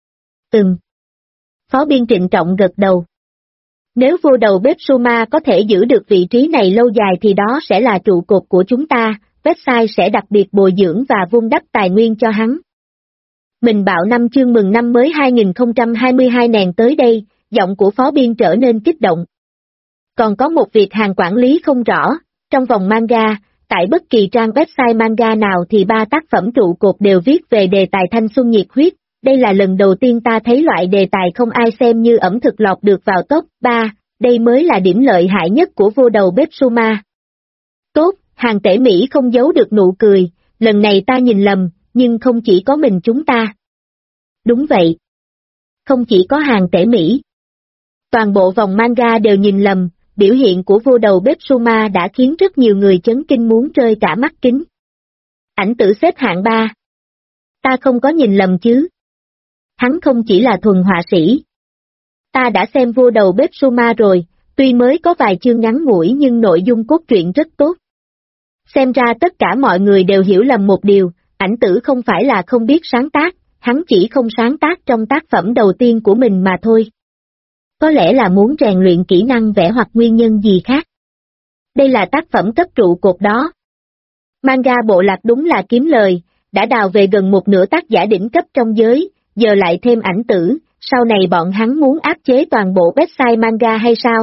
Phó biên trịnh trọng gật đầu. Nếu vô đầu bếp Suma có thể giữ được vị trí này lâu dài thì đó sẽ là trụ cột của chúng ta, website sẽ đặc biệt bồi dưỡng và vun đắp tài nguyên cho hắn. Mình Bạo Năm chương mừng năm mới 2022 nèn tới đây, giọng của phó biên trở nên kích động. Còn có một việc Hàn quản lý không rõ, trong vòng manga, tại bất kỳ trang website manga nào thì 3 tác phẩm trụ cột đều viết về đề tài thanh xuân nhiệt huyết. Đây là lần đầu tiên ta thấy loại đề tài không ai xem như ẩm thực lọt được vào top 3, đây mới là điểm lợi hại nhất của vô đầu bếp Suma. Tốt, hàng tể Mỹ không giấu được nụ cười, lần này ta nhìn lầm, nhưng không chỉ có mình chúng ta. Đúng vậy. Không chỉ có hàng tể Mỹ. Toàn bộ vòng manga đều nhìn lầm, biểu hiện của vô đầu bếp Suma đã khiến rất nhiều người chấn kinh muốn rơi cả mắt kính. Ảnh tử xếp hạng 3. Ta không có nhìn lầm chứ. Hắn không chỉ là thuần họa sĩ. Ta đã xem vô đầu bếp Suma rồi, tuy mới có vài chương ngắn ngủi nhưng nội dung cốt truyện rất tốt. Xem ra tất cả mọi người đều hiểu lầm một điều, ảnh tử không phải là không biết sáng tác, hắn chỉ không sáng tác trong tác phẩm đầu tiên của mình mà thôi. Có lẽ là muốn rèn luyện kỹ năng vẽ hoặc nguyên nhân gì khác. Đây là tác phẩm cấp trụ cột đó. Manga bộ lạc đúng là kiếm lời, đã đào về gần một nửa tác giả đỉnh cấp trong giới, giờ lại thêm ảnh tử, sau này bọn hắn muốn áp chế toàn bộ website manga hay sao?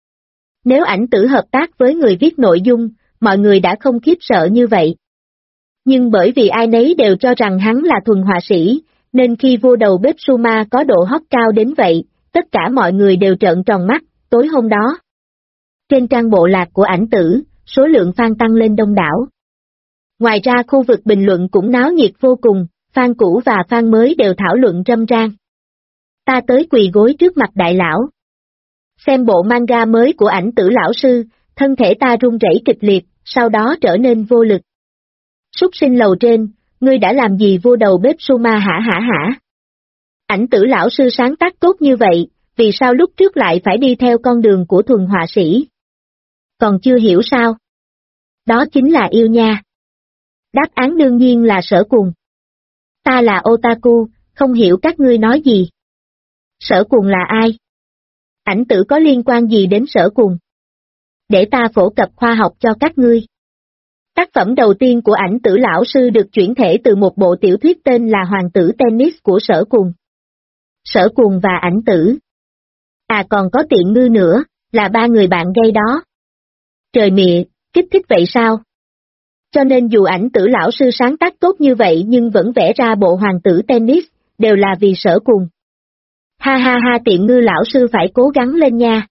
Nếu ảnh tử hợp tác với người viết nội dung, mọi người đã không khiếp sợ như vậy. Nhưng bởi vì ai nấy đều cho rằng hắn là thuần họa sĩ, nên khi vô đầu bếp Suma có độ hot cao đến vậy, tất cả mọi người đều trợn tròn mắt. Tối hôm đó, trên trang bộ lạc của ảnh tử, số lượng fan tăng lên đông đảo. Ngoài ra khu vực bình luận cũng náo nhiệt vô cùng, fan cũ và fan mới đều thảo luận râm ran. Ta tới quỳ gối trước mặt đại lão. Xem bộ manga mới của ảnh tử lão sư, thân thể ta run rẩy kịch liệt, sau đó trở nên vô lực. Súc sinh lầu trên, ngươi đã làm gì vô đầu bếp Suma hả? Ảnh tử lão sư sáng tác tốt như vậy, vì sao lúc trước lại phải đi theo con đường của thuần họa sĩ? Còn chưa hiểu sao? Đó chính là yêu nha. Đáp án đương nhiên là Sở Cuồng. Ta là otaku, không hiểu các ngươi nói gì. Sở Cuồng là ai? Ảnh tử có liên quan gì đến Sở Cuồng? Để ta phổ cập khoa học cho các ngươi. Tác phẩm đầu tiên của ảnh tử lão sư được chuyển thể từ một bộ tiểu thuyết tên là Hoàng tử Tennis của Sở Cuồng. Sở Cuồng và ảnh tử. À còn có Tiện Ngư nữa, là 3 người bạn gay đó. Trời mịa, kích thích vậy sao? Cho nên dù ảnh tử lão sư sáng tác tốt như vậy nhưng vẫn vẽ ra bộ Hoàng tử Tennis, đều là vì Sở Cuồng. Ha, Tiện Ngư lão sư phải cố gắng lên nha.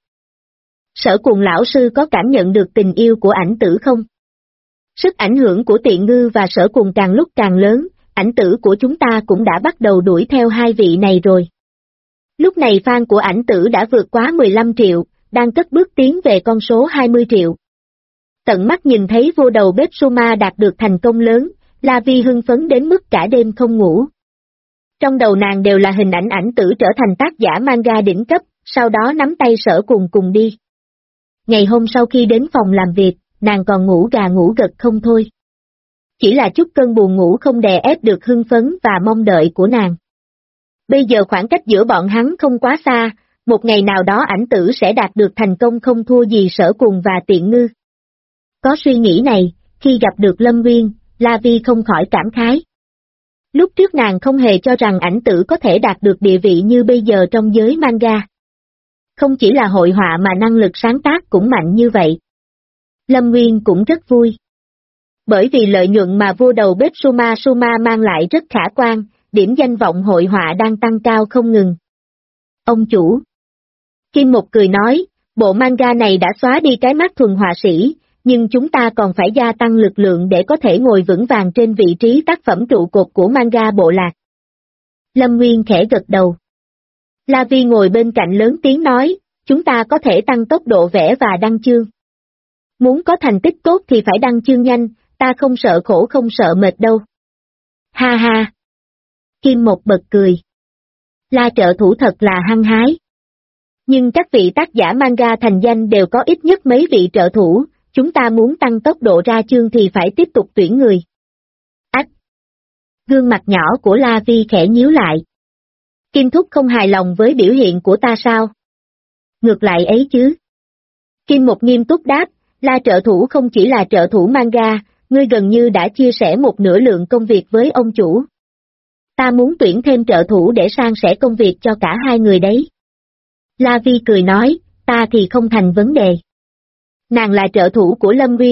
Sở Cuồng lão sư có cảm nhận được tình yêu của ảnh tử không? Sức ảnh hưởng của Tiện Ngư và Sở Cuồng càng lúc càng lớn, ảnh tử của chúng ta cũng đã bắt đầu đuổi theo hai vị này rồi. Lúc này fan của ảnh tử đã vượt quá 15 triệu, đang cất bước tiến về con số 20 triệu. Tận mắt nhìn thấy vô đầu bếp Suma đạt được thành công lớn, La Vi hưng phấn đến mức cả đêm không ngủ. Trong đầu nàng đều là hình ảnh ảnh tử trở thành tác giả manga đỉnh cấp, sau đó nắm tay Sở Cuồng cùng đi. Ngày hôm sau khi đến phòng làm việc, nàng còn ngủ gà ngủ gật không thôi. Chỉ là chút cơn buồn ngủ không đè ép được hưng phấn và mong đợi của nàng. Bây giờ khoảng cách giữa bọn hắn không quá xa, một ngày nào đó ảnh tử sẽ đạt được thành công không thua gì Sở Cuồng và Tiện Ngư. Có suy nghĩ này, khi gặp được Lâm Nguyên, La Vi không khỏi cảm khái. Lúc trước nàng không hề cho rằng ảnh tử có thể đạt được địa vị như bây giờ trong giới manga. Không chỉ là hội họa mà năng lực sáng tác cũng mạnh như vậy. Lâm Nguyên cũng rất vui. Bởi vì lợi nhuận mà vô đầu bếp Suma mang lại rất khả quan, điểm danh vọng hội họa đang tăng cao không ngừng. Ông chủ. Kim Một cười nói, bộ manga này đã xóa đi cái mắt thuần họa sĩ, nhưng chúng ta còn phải gia tăng lực lượng để có thể ngồi vững vàng trên vị trí tác phẩm trụ cột của manga bộ lạc. Lâm Nguyên khẽ gật đầu. La Vi ngồi bên cạnh lớn tiếng nói, chúng ta có thể tăng tốc độ vẽ và đăng chương. Muốn có thành tích tốt thì phải đăng chương nhanh, ta không sợ khổ không sợ mệt đâu. Ha. Kim Một bật cười. La trợ thủ thật là hăng hái. Nhưng các vị tác giả manga thành danh đều có ít nhất mấy vị trợ thủ, chúng ta muốn tăng tốc độ ra chương thì phải tiếp tục tuyển người. Ách! Gương mặt nhỏ của La Vi khẽ nhíu lại. Kim Thúc không hài lòng với biểu hiện của ta sao? Ngược lại ấy chứ. Kim Một nghiêm túc đáp, La trợ thủ không chỉ là trợ thủ manga, ngươi gần như đã chia sẻ một nửa lượng công việc với ông chủ. Ta muốn tuyển thêm trợ thủ để san sẻ công việc cho cả hai người đấy. La Vi cười nói, ta thì không thành vấn đề. Nàng là trợ thủ của Lâm Nguyên,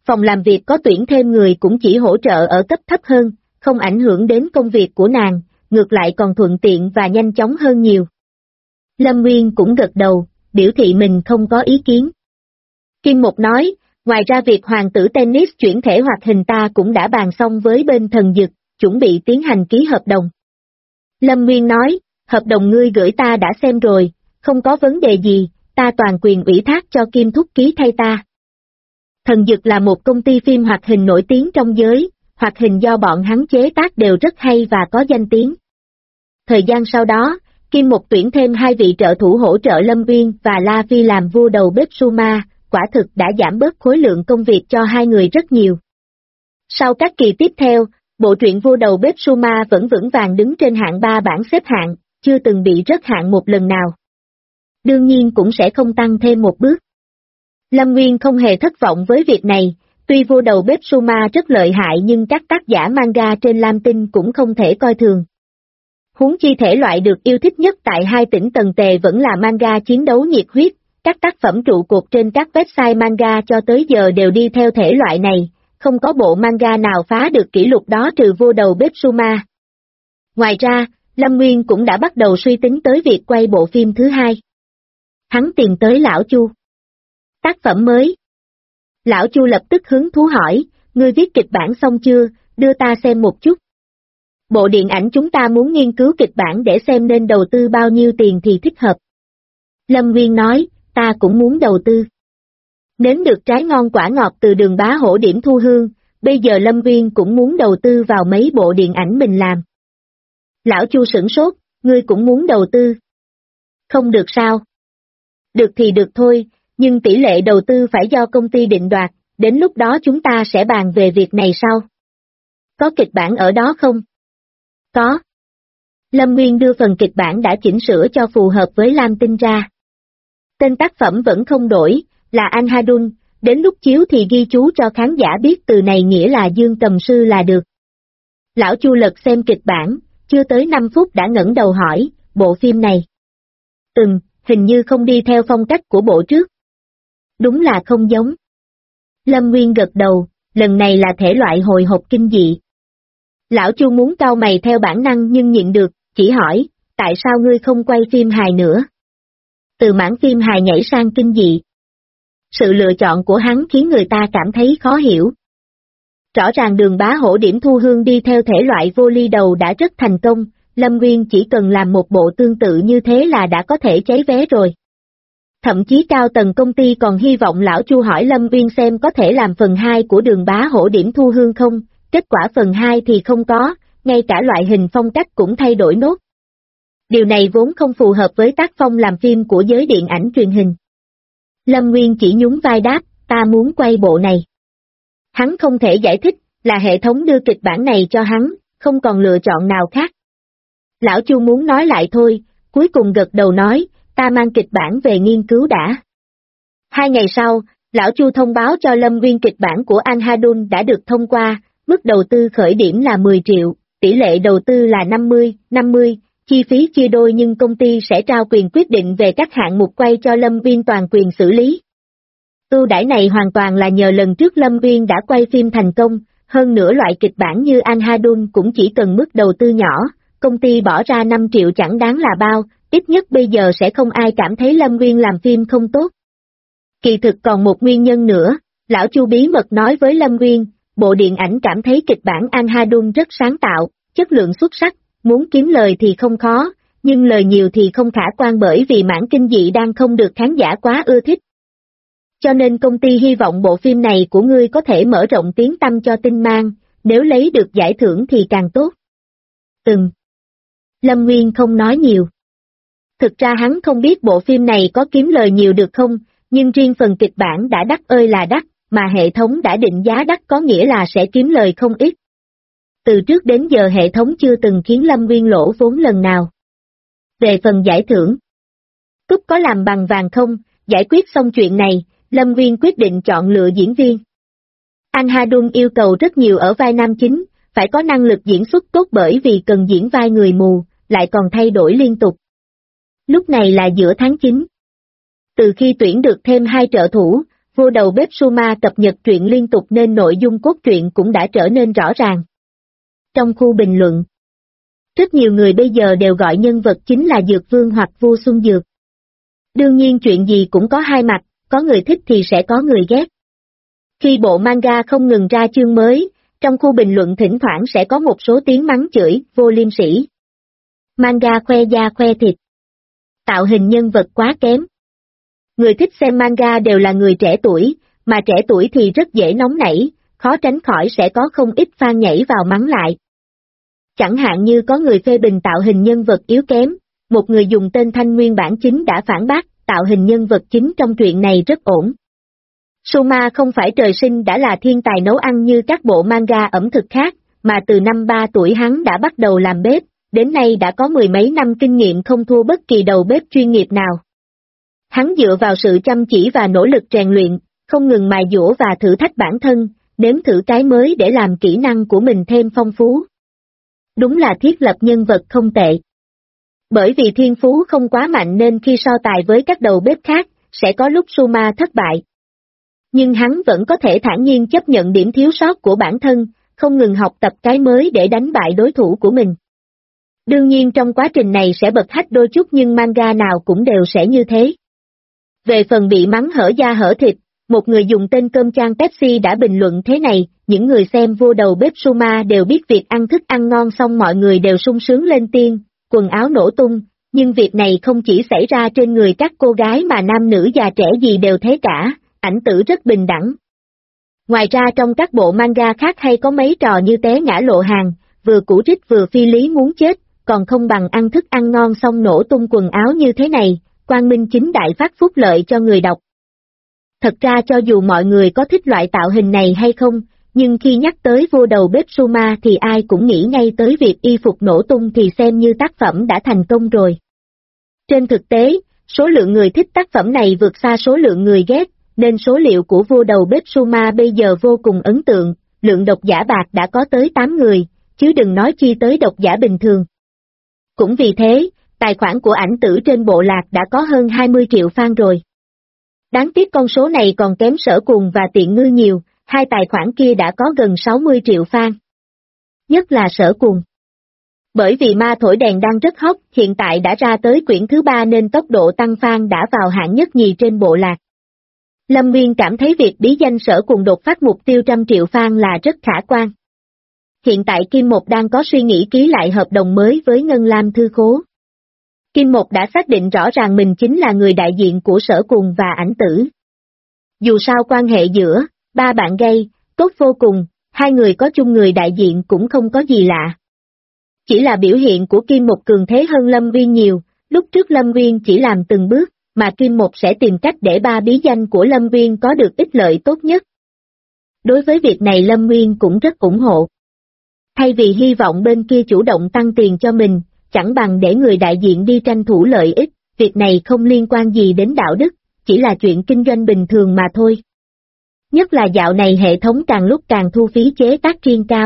phòng làm việc có tuyển thêm người cũng chỉ hỗ trợ ở cấp thấp hơn, không ảnh hưởng đến công việc của nàng, ngược lại còn thuận tiện và nhanh chóng hơn nhiều. Lâm Nguyên cũng gật đầu, biểu thị mình không có ý kiến. Kim Mục nói, ngoài ra việc hoàng tử tennis chuyển thể hoạt hình ta cũng đã bàn xong với bên thần dực, chuẩn bị tiến hành ký hợp đồng. Lâm Nguyên nói, hợp đồng ngươi gửi ta đã xem rồi, không có vấn đề gì, ta toàn quyền ủy thác cho Kim Thúc ký thay ta. Thần dực là một công ty phim hoạt hình nổi tiếng trong giới, hoạt hình do bọn hắn chế tác đều rất hay và có danh tiếng. Thời gian sau đó, Kim Mục tuyển thêm 2 vị trợ thủ hỗ trợ Lâm Uyên và La Phi làm vua đầu bếp Suma, quả thực đã giảm bớt khối lượng công việc cho 2 người rất nhiều. Sau các kỳ tiếp theo, bộ truyện vua đầu bếp Suma vẫn vững vàng đứng trên hạng 3 bảng xếp hạng, chưa từng bị rớt hạng một lần nào. Đương nhiên cũng sẽ không tăng thêm một bước. Lâm Nguyên không hề thất vọng với việc này, tuy vua đầu bếp Suma rất lợi hại nhưng các tác giả manga trên Lam Tinh cũng không thể coi thường. Huống chi thể loại được yêu thích nhất tại 2 tỉnh Tần Tề vẫn là manga chiến đấu nhiệt huyết, các tác phẩm trụ cột trên các website manga cho tới giờ đều đi theo thể loại này, không có bộ manga nào phá được kỷ lục đó trừ vua đầu bếp Suma. Ngoài ra, Lâm Nguyên cũng đã bắt đầu suy tính tới việc quay bộ phim thứ 2. Hắn tìm tới Lão Chu. Tác phẩm mới. Lão Chu lập tức hứng thú hỏi, ngươi viết kịch bản xong chưa, đưa ta xem một chút. Bộ điện ảnh chúng ta muốn nghiên cứu kịch bản để xem nên đầu tư bao nhiêu tiền thì thích hợp. Lâm Nguyên nói, ta cũng muốn đầu tư. Nếm được trái ngon quả ngọt từ Đường Bá Hổ điểm thu hương, bây giờ Lâm Nguyên cũng muốn đầu tư vào mấy bộ điện ảnh mình làm. Lão Chu sửng sốt, ngươi cũng muốn đầu tư. Không được sao? Được thì được thôi, nhưng tỷ lệ đầu tư phải do công ty định đoạt, đến lúc đó chúng ta sẽ bàn về việc này sau. Có kịch bản ở đó không? Có. Lâm Nguyên đưa phần kịch bản đã chỉnh sửa cho phù hợp với Lam Tinh ra. Tên tác phẩm vẫn không đổi, là Anhadun, đến lúc chiếu thì ghi chú cho khán giả biết từ này nghĩa là Dương Cầm Sư là được. Lão Chu lật xem kịch bản, chưa tới 5 phút đã ngẩng đầu hỏi, bộ phim này. Hình như không đi theo phong cách của bộ trước. Đúng là không giống. Lâm Nguyên gật đầu, lần này là thể loại hồi hộp kinh dị. Lão Chu muốn cau mày theo bản năng nhưng nhịn được, chỉ hỏi, tại sao ngươi không quay phim hài nữa? Từ mảng phim hài nhảy sang kinh dị. Sự lựa chọn của hắn khiến người ta cảm thấy khó hiểu. Rõ ràng Đường Bá Hổ điểm thu hương đi theo thể loại vô ly đầu đã rất thành công, Lâm Nguyên chỉ cần làm một bộ tương tự như thế là đã có thể cháy vé rồi. Thậm chí cao tầng công ty còn hy vọng Lão Chu hỏi Lâm Nguyên xem có thể làm phần 2 của Đường Bá Hổ điểm thu hương không, kết quả phần 2 thì không có, ngay cả loại hình phong cách cũng thay đổi nốt. Điều này vốn không phù hợp với tác phong làm phim của giới điện ảnh truyền hình. Lâm Nguyên chỉ nhún vai đáp, ta muốn quay bộ này. Hắn không thể giải thích, là hệ thống đưa kịch bản này cho hắn, không còn lựa chọn nào khác. Lão Chu muốn nói lại thôi, cuối cùng gật đầu nói, ta mang kịch bản về nghiên cứu đã. 2 ngày sau, Lão Chu thông báo cho Lâm Nguyên kịch bản của Anhadun đã được thông qua, mức đầu tư khởi điểm là 10 triệu, tỷ lệ đầu tư là 50-50, chi phí chia đôi nhưng công ty sẽ trao quyền quyết định về các hạng mục quay cho Lâm Nguyên toàn quyền xử lý. Ưu đãi này hoàn toàn là nhờ lần trước Lâm Nguyên đã quay phim thành công, hơn nữa loại kịch bản như Anhadun cũng chỉ cần mức đầu tư nhỏ, công ty bỏ ra 5 triệu chẳng đáng là bao, ít nhất bây giờ sẽ không ai cảm thấy Lâm Nguyên làm phim không tốt. Kỳ thực còn một nguyên nhân nữa, Lão Chu bí mật nói với Lâm Nguyên, bộ điện ảnh cảm thấy kịch bản Anhadun rất sáng tạo, chất lượng xuất sắc, muốn kiếm lời thì không khó, nhưng lời nhiều thì không khả quan bởi vì mảng kinh dị đang không được khán giả quá ưa thích. Cho nên công ty hy vọng bộ phim này của ngươi có thể mở rộng tiếng tăm cho Tinh Mang, nếu lấy được giải thưởng thì càng tốt. Lâm Nguyên không nói nhiều. Thực ra hắn không biết bộ phim này có kiếm lời nhiều được không, nhưng riêng phần kịch bản đã đắt ơi là đắt, mà hệ thống đã định giá đắt có nghĩa là sẽ kiếm lời không ít. Từ trước đến giờ hệ thống chưa từng khiến Lâm Nguyên lỗ vốn lần nào. Về phần giải thưởng, Cúp có làm bằng vàng không, giải quyết xong chuyện này, Lâm Nguyên quyết định chọn lựa diễn viên. Anhadun yêu cầu rất nhiều ở vai nam chính, phải có năng lực diễn xuất tốt bởi vì cần diễn vai người mù, lại còn thay đổi liên tục. Lúc này là giữa tháng 9. Từ khi tuyển được thêm 2 trợ thủ, vô đầu bếp Suma cập nhật truyện liên tục nên nội dung cốt truyện cũng đã trở nên rõ ràng. Trong khu bình luận, rất nhiều người bây giờ đều gọi nhân vật chính là Dược Vương hoặc Vua Xuân Dược. Đương nhiên chuyện gì cũng có hai mặt, có người thích thì sẽ có người ghét. Khi bộ manga không ngừng ra chương mới, trong khu bình luận thỉnh thoảng sẽ có một số tiếng mắng chửi, vô liêm sỉ. Manga khoe da khoe thịt. Tạo hình nhân vật quá kém. Người thích xem manga đều là người trẻ tuổi, mà trẻ tuổi thì rất dễ nóng nảy, khó tránh khỏi sẽ có không ít fan nhảy vào mắng lại. Chẳng hạn như có người phê bình tạo hình nhân vật yếu kém, một người dùng tên thanh nguyên bản chính đã phản bác, tạo hình nhân vật chính trong truyện này rất ổn. Suma không phải trời sinh đã là thiên tài nấu ăn như các bộ manga ẩm thực khác, mà từ năm 3 tuổi hắn đã bắt đầu làm bếp, đến nay đã có mười mấy năm kinh nghiệm không thua bất kỳ đầu bếp chuyên nghiệp nào. Hắn dựa vào sự chăm chỉ và nỗ lực rèn luyện, không ngừng mài dũa và thử thách bản thân, nếm thử cái mới để làm kỹ năng của mình thêm phong phú. Đúng là thiết lập nhân vật không tệ. Bởi vì thiên phú không quá mạnh nên khi so tài với các đầu bếp khác, sẽ có lúc Suma thất bại. Nhưng hắn vẫn có thể thản nhiên chấp nhận điểm thiếu sót của bản thân, không ngừng học tập cái mới để đánh bại đối thủ của mình. Đương nhiên trong quá trình này sẽ bật hách đôi chút nhưng manga nào cũng đều sẽ như thế. Về phần bị mắng hở da hở thịt, một người dùng tên cơm chan Pepsi đã bình luận thế này, những người xem vô đầu bếp Suma đều biết việc ăn thức ăn ngon xong mọi người đều sung sướng lên tiên, quần áo nổ tung, nhưng việc này không chỉ xảy ra trên người các cô gái mà nam nữ già trẻ gì đều thế cả, ảnh tử rất bình đẳng. Ngoài ra trong các bộ manga khác hay có mấy trò như té ngã lộ hàng, vừa củ rích vừa phi lý muốn chết, còn không bằng ăn thức ăn ngon xong nổ tung quần áo như thế này, quang minh chính đại phát phúc lợi cho người đọc. Thật ra cho dù mọi người có thích loại tạo hình này hay không, nhưng khi nhắc tới vô đầu bếp Suma thì ai cũng nghĩ ngay tới việc y phục nổ tung thì xem như tác phẩm đã thành công rồi. Trên thực tế, số lượng người thích tác phẩm này vượt xa số lượng người ghét, nên số liệu của vô đầu bếp Suma bây giờ vô cùng ấn tượng, lượng độc giả bạc đã có tới 8 người, chứ đừng nói chi tới độc giả bình thường. Cũng vì thế, tài khoản của ảnh tử trên bộ lạc đã có hơn 20 triệu fan rồi. Đáng tiếc con số này còn kém Sở Cuồng và Tiện Ngư nhiều, hai tài khoản kia đã có gần 60 triệu fan. Nhất là Sở Cuồng. Bởi vì Ma Thổi Đèn đang rất hot, hiện tại đã ra tới quyển thứ 3 nên tốc độ tăng fan đã vào hạng nhất nhì trên bộ lạc. Lâm Nguyên cảm thấy việc bí danh Sở Cuồng đột phát mục tiêu 100 triệu fan là rất khả quan. Hiện tại Kim Một đang có suy nghĩ ký lại hợp đồng mới với Ngân Lam Thư Khố. Kim Một đã xác định rõ ràng mình chính là người đại diện của Sở Cuồng và ảnh tử. Dù sao quan hệ giữa ba bạn gay, tốt vô cùng, hai người có chung người đại diện cũng không có gì lạ. Chỉ là biểu hiện của Kim Một cường thế hơn Lâm Nguyên nhiều, lúc trước Lâm Nguyên chỉ làm từng bước, mà Kim Một sẽ tìm cách để ba bí danh của Lâm Nguyên có được ích lợi tốt nhất. Đối với việc này Lâm Nguyên cũng rất ủng hộ. Thay vì hy vọng bên kia chủ động tăng tiền cho mình, chẳng bằng để người đại diện đi tranh thủ lợi ích, việc này không liên quan gì đến đạo đức, chỉ là chuyện kinh doanh bình thường mà thôi. Nhất là dạo này hệ thống càng lúc càng thu phí chế tác riêng cao.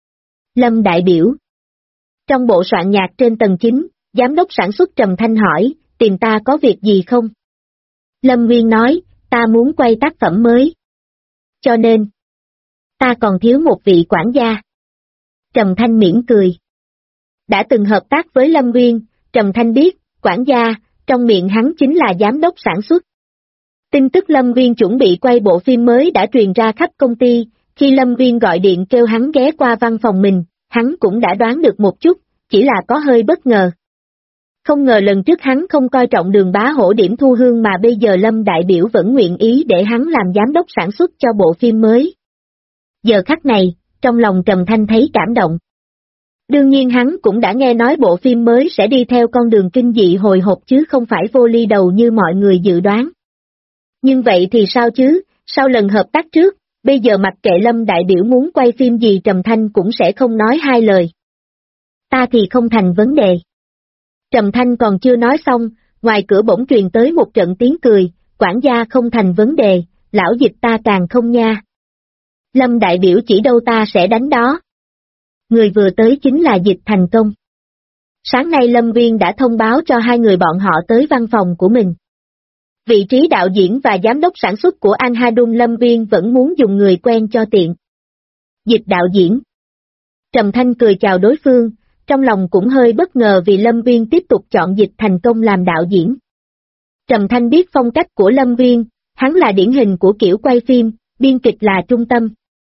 Lâm đại biểu. Trong bộ soạn nhạc trên tầng 9, giám đốc sản xuất Trầm Thanh hỏi, tìm ta có việc gì không? Lâm Nguyên nói, ta muốn quay tác phẩm mới. Cho nên, ta còn thiếu một vị quản gia. Trầm Thanh mỉm cười. Đã từng hợp tác với Lâm Nguyên, Trầm Thanh biết, quản gia, trong miệng hắn chính là giám đốc sản xuất. Tin tức Lâm Nguyên chuẩn bị quay bộ phim mới đã truyền ra khắp công ty, khi Lâm Nguyên gọi điện kêu hắn ghé qua văn phòng mình, hắn cũng đã đoán được một chút, chỉ là có hơi bất ngờ. Không ngờ lần trước hắn không coi trọng Đường Bá Hổ điểm thu hương mà bây giờ Lâm đại biểu vẫn nguyện ý để hắn làm giám đốc sản xuất cho bộ phim mới. Giờ khắc này, trong lòng Trầm Thanh thấy cảm động. Đương nhiên hắn cũng đã nghe nói bộ phim mới sẽ đi theo con đường kinh dị hồi hộp chứ không phải vô ly đầu như mọi người dự đoán. Nhưng vậy thì sao chứ, sau lần hợp tác trước, bây giờ mặc kệ Lâm đại biểu muốn quay phim gì Trầm Thanh cũng sẽ không nói hai lời. Ta thì không thành vấn đề. Trầm Thanh còn chưa nói xong, ngoài cửa bỗng truyền tới một trận tiếng cười, quản gia không thành vấn đề, lão Dịch ta càng không nha. Lâm đại biểu chỉ đâu ta sẽ đánh đó. Người vừa tới chính là Dịch thành công. Sáng nay Lâm Viên đã thông báo cho hai người bọn họ tới văn phòng của mình. Vị trí đạo diễn và giám đốc sản xuất của Anh Hadun Lâm Uyên vẫn muốn dùng người quen cho tiện. Dịch đạo diễn. Trầm Thanh cười chào đối phương, trong lòng cũng hơi bất ngờ vì Lâm Uyên tiếp tục chọn Dịch Thành Công làm đạo diễn. Trầm Thanh biết phong cách của Lâm Uyên, hắn là điển hình của kiểu quay phim, biên kịch là trung tâm.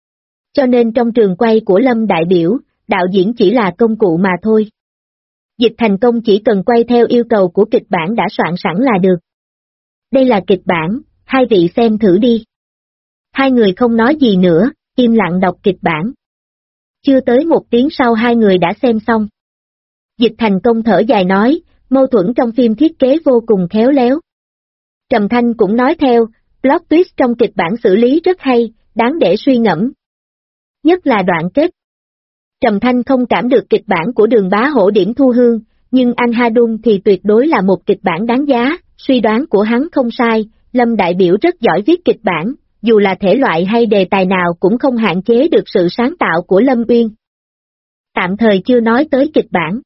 Cho nên trong trường quay của Lâm đại biểu, đạo diễn chỉ là công cụ mà thôi. Dịch Thành Công chỉ cần quay theo yêu cầu của kịch bản đã soạn sẵn là được. Đây là kịch bản, hai vị xem thử đi. Hai người không nói gì nữa, im lặng đọc kịch bản. Chưa tới 1 tiếng sau hai người đã xem xong. Dịch Thành Công thở dài nói, mâu thuẫn trong phim thiết kế vô cùng khéo léo. Trầm Thanh cũng nói theo, plot twist trong kịch bản xử lý rất hay, đáng để suy ngẫm. Nhất là đoạn kết. Trầm Thanh không cảm được kịch bản của Đường Bá Hổ Điểm Thu Hương, nhưng Anh Hadun thì tuyệt đối là một kịch bản đáng giá, suy đoán của hắn không sai, Lâm đại biểu rất giỏi viết kịch bản, dù là thể loại hay đề tài nào cũng không hạn chế được sự sáng tạo của Lâm Uyên. Tạm thời chưa nói tới kịch bản.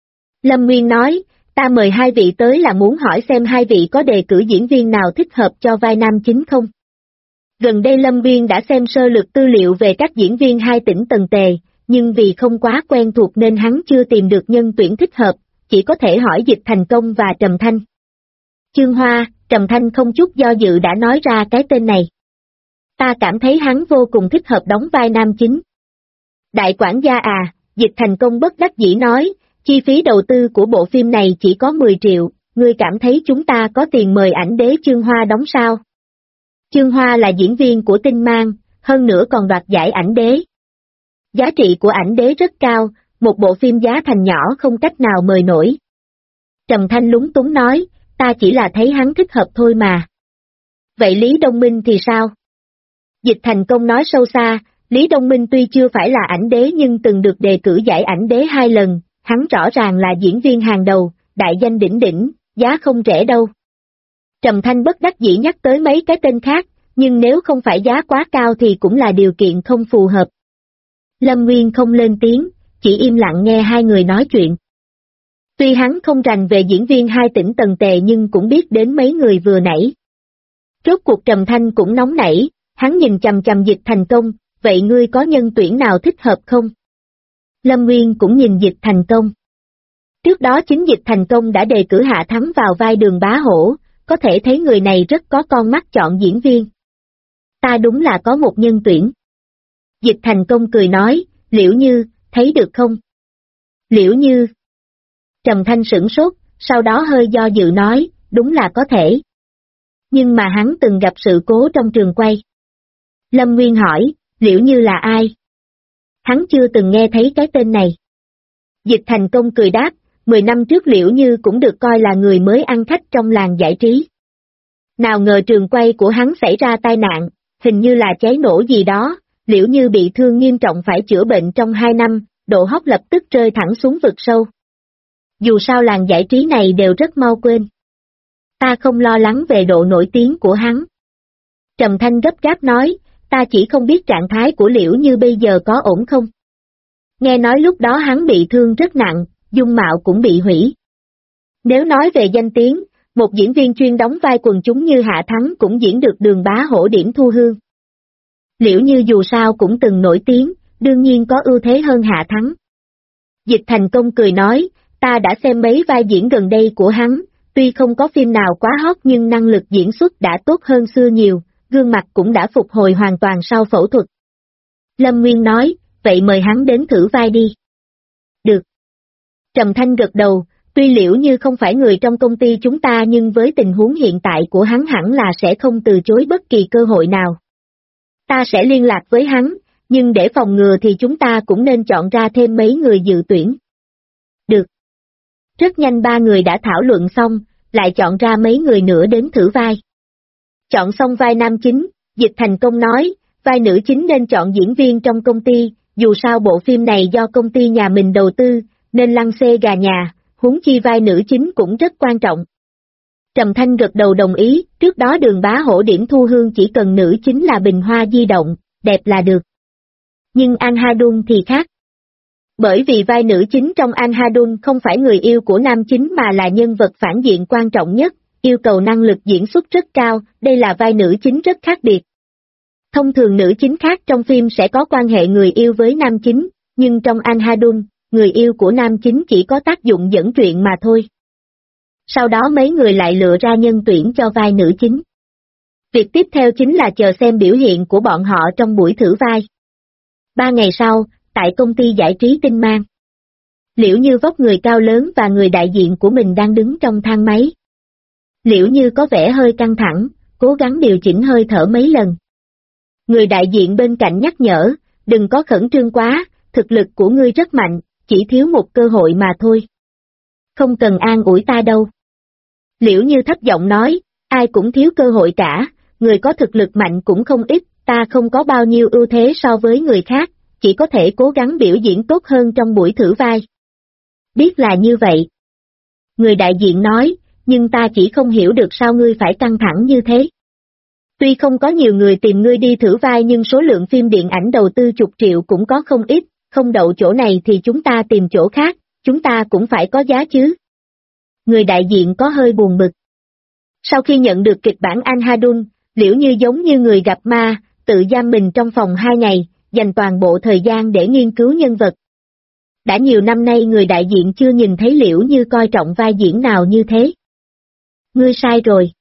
Lâm Uyên nói, ta mời hai vị tới là muốn hỏi xem hai vị có đề cử diễn viên nào thích hợp cho vai nam chính không? Gần đây Lâm Uyên đã xem sơ lược tư liệu về các diễn viên hai tỉnh Tần Tề, nhưng vì không quá quen thuộc nên hắn chưa tìm được nhân tuyển thích hợp, chỉ có thể hỏi Dịch Thành Công và Trầm Thanh. Chương Hoa, Trầm Thanh không chút do dự đã nói ra cái tên này. Ta cảm thấy hắn vô cùng thích hợp đóng vai nam chính. Đại quản gia à, Dịch Thành Công bất đắc dĩ nói, chi phí đầu tư của bộ phim này chỉ có 10 triệu, ngươi cảm thấy chúng ta có tiền mời ảnh đế Chương Hoa đóng sao? Chương Hoa là diễn viên của Tinh Mang, hơn nữa còn đoạt giải ảnh đế. Giá trị của ảnh đế rất cao, một bộ phim giá thành nhỏ không cách nào mời nổi. Trầm Thanh lúng túng nói, ta chỉ là thấy hắn thích hợp thôi mà. Vậy Lý Đông Minh thì sao? Dịch Thành Công nói sâu xa, Lý Đông Minh tuy chưa phải là ảnh đế nhưng từng được đề cử giải ảnh đế 2 lần, hắn rõ ràng là diễn viên hàng đầu, đại danh đỉnh đỉnh, giá không rẻ đâu. Trầm Thanh bất đắc dĩ nhắc tới mấy cái tên khác, nhưng nếu không phải giá quá cao thì cũng là điều kiện không phù hợp. Lâm Nguyên không lên tiếng, chỉ im lặng nghe hai người nói chuyện. Tuy hắn không rành về diễn viên hai tỉnh Tần Tề nhưng cũng biết đến mấy người vừa nãy. Rốt cuộc Trầm Thanh cũng nóng nảy, hắn nhìn chằm chằm Dịch Thành Công, vậy ngươi có nhân tuyển nào thích hợp không? Lâm Nguyên cũng nhìn Dịch Thành Công. Trước đó chính Dịch Thành Công đã đề cử Hạ Thắng vào vai Đường Bá Hổ, có thể thấy người này rất có con mắt chọn diễn viên. Ta đúng là có một nhân tuyển. Dịch Thành Công cười nói, Liễu Như, thấy được không? Liễu Như. Trầm Thanh sửng sốt, sau đó hơi do dự nói, đúng là có thể. Nhưng mà hắn từng gặp sự cố trong trường quay. Lâm Nguyên hỏi, Liễu Như là ai? Hắn chưa từng nghe thấy cái tên này. Dịch Thành Công cười đáp, 10 năm trước Liễu Như cũng được coi là người mới ăn khách trong làng giải trí. Nào ngờ trường quay của hắn xảy ra tai nạn, hình như là cháy nổ gì đó, Liễu Như bị thương nghiêm trọng phải chữa bệnh trong 2 năm, độ hốc lập tức rơi thẳng xuống vực sâu. Dù sao làng giải trí này đều rất mau quên. Ta không lo lắng về độ nổi tiếng của hắn. Trầm Thanh gấp gáp nói, ta chỉ không biết trạng thái của Liễu Như bây giờ có ổn không. Nghe nói lúc đó hắn bị thương rất nặng, dung mạo cũng bị hủy. Nếu nói về danh tiếng, một diễn viên chuyên đóng vai quần chúng như Hạ Thắng cũng diễn được Đường Bá Hổ Điểm Thu Hương. Liễu Như dù sao cũng từng nổi tiếng, đương nhiên có ưu thế hơn Hạ Thắng. Dịch Thành Công cười nói, ta đã xem mấy vai diễn gần đây của hắn, tuy không có phim nào quá hot nhưng năng lực diễn xuất đã tốt hơn xưa nhiều, gương mặt cũng đã phục hồi hoàn toàn sau phẫu thuật. Lâm Nguyên nói, vậy mời hắn đến thử vai đi. Được. Trầm Thanh gật đầu, tuy Liễu Như không phải người trong công ty chúng ta nhưng với tình huống hiện tại của hắn hẳn là sẽ không từ chối bất kỳ cơ hội nào. Ta sẽ liên lạc với hắn, nhưng để phòng ngừa thì chúng ta cũng nên chọn ra thêm mấy người dự tuyển. Được. Rất nhanh 3 người đã thảo luận xong, lại chọn ra mấy người nữa đến thử vai. Chọn xong vai nam chính, Dịch Thành Công nói, vai nữ chính nên chọn diễn viên trong công ty, dù sao bộ phim này do công ty nhà mình đầu tư, nên lăng xê gà nhà, huống chi vai nữ chính cũng rất quan trọng. Trầm Thanh gật đầu đồng ý, trước đó Đường Bá Hổ Điểm Thu Hương chỉ cần nữ chính là bình hoa di động, đẹp là được. Nhưng An Ha-dun thì khác. Bởi vì vai nữ chính trong An Ha-dun không phải người yêu của nam chính mà là nhân vật phản diện quan trọng nhất, yêu cầu năng lực diễn xuất rất cao, đây là vai nữ chính rất khác biệt. Thông thường nữ chính khác trong phim sẽ có quan hệ người yêu với nam chính, nhưng trong Anhadun, người yêu của nam chính chỉ có tác dụng dẫn chuyện mà thôi. Sau đó mấy người lại lựa ra nhân tuyển cho vai nữ chính. Việc tiếp theo chính là chờ xem biểu hiện của bọn họ trong buổi thử vai. 3 ngày sau, tại công ty giải trí Tinh Mang. Liễu Như vóc người cao lớn và người đại diện của mình đang đứng trong thang máy. Liễu Như có vẻ hơi căng thẳng, cố gắng điều chỉnh hơi thở mấy lần. Người đại diện bên cạnh nhắc nhở, đừng có khẩn trương quá, thực lực của ngươi rất mạnh, chỉ thiếu một cơ hội mà thôi. Không cần an ủi ta đâu. Liễu Như thấp giọng nói, ai cũng thiếu cơ hội cả, người có thực lực mạnh cũng không ít, ta không có bao nhiêu ưu thế so với người khác, chỉ có thể cố gắng biểu diễn tốt hơn trong buổi thử vai. Biết là như vậy. Người đại diện nói, nhưng ta chỉ không hiểu được sao ngươi phải căng thẳng như thế. Tuy không có nhiều người tìm ngươi đi thử vai nhưng số lượng phim điện ảnh đầu tư chục triệu cũng có không ít, không đậu chỗ này thì chúng ta tìm chỗ khác, chúng ta cũng phải có giá chứ. Người đại diện có hơi buồn bực. Sau khi nhận được kịch bản Anhadun, Liễu Như giống như người gặp ma, tự giam mình trong phòng 2 ngày, dành toàn bộ thời gian để nghiên cứu nhân vật. Đã nhiều năm nay người đại diện chưa nhìn thấy Liễu Như coi trọng vai diễn nào như thế. Ngươi sai rồi.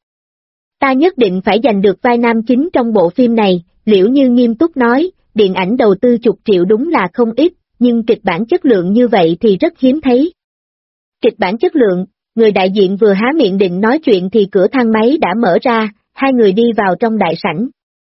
Ta nhất định phải giành được vai nam chính trong bộ phim này, Liễu Như nghiêm túc nói, điện ảnh đầu tư chục triệu đúng là không ít, nhưng kịch bản chất lượng như vậy thì rất hiếm thấy. Kịch bản chất lượng, người đại diện vừa há miệng định nói chuyện thì cửa thang máy đã mở ra, hai người đi vào trong đại sảnh.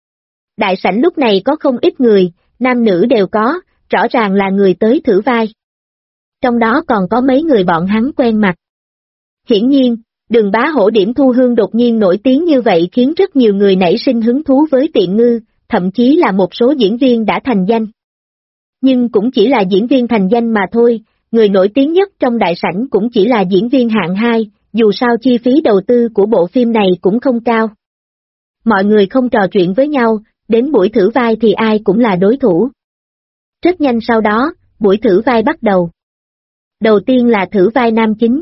Đại sảnh lúc này có không ít người, nam nữ đều có, rõ ràng là người tới thử vai. Trong đó còn có mấy người bọn hắn quen mặt. Hiển nhiên, Đường Bá Hổ Điểm Thu Hương đột nhiên nổi tiếng như vậy khiến rất nhiều người nảy sinh hứng thú với Tiện Ngư, thậm chí là một số diễn viên đã thành danh. Nhưng cũng chỉ là diễn viên thành danh mà thôi, người nổi tiếng nhất trong đại sảnh cũng chỉ là diễn viên hạng 2, dù sao chi phí đầu tư của bộ phim này cũng không cao. Mọi người không trò chuyện với nhau, đến buổi thử vai thì ai cũng là đối thủ. Rất nhanh sau đó, buổi thử vai bắt đầu. Đầu tiên là thử vai nam chính.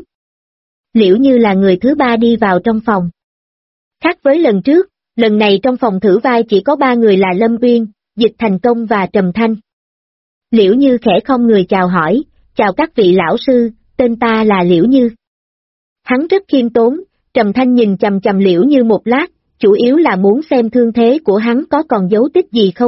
Liễu Như là người thứ 3 đi vào trong phòng. Khác với lần trước, lần này trong phòng thử vai chỉ có 3 người là Lâm Uyên, Dịch Thành Công và Trầm Thanh. Liễu Như khẽ không người chào hỏi, chào các vị lão sư, tên ta là Liễu Như. Hắn rất khiêm tốn, Trầm Thanh nhìn chằm chằm Liễu Như một lát, chủ yếu là muốn xem thương thế của hắn có còn dấu tích gì không.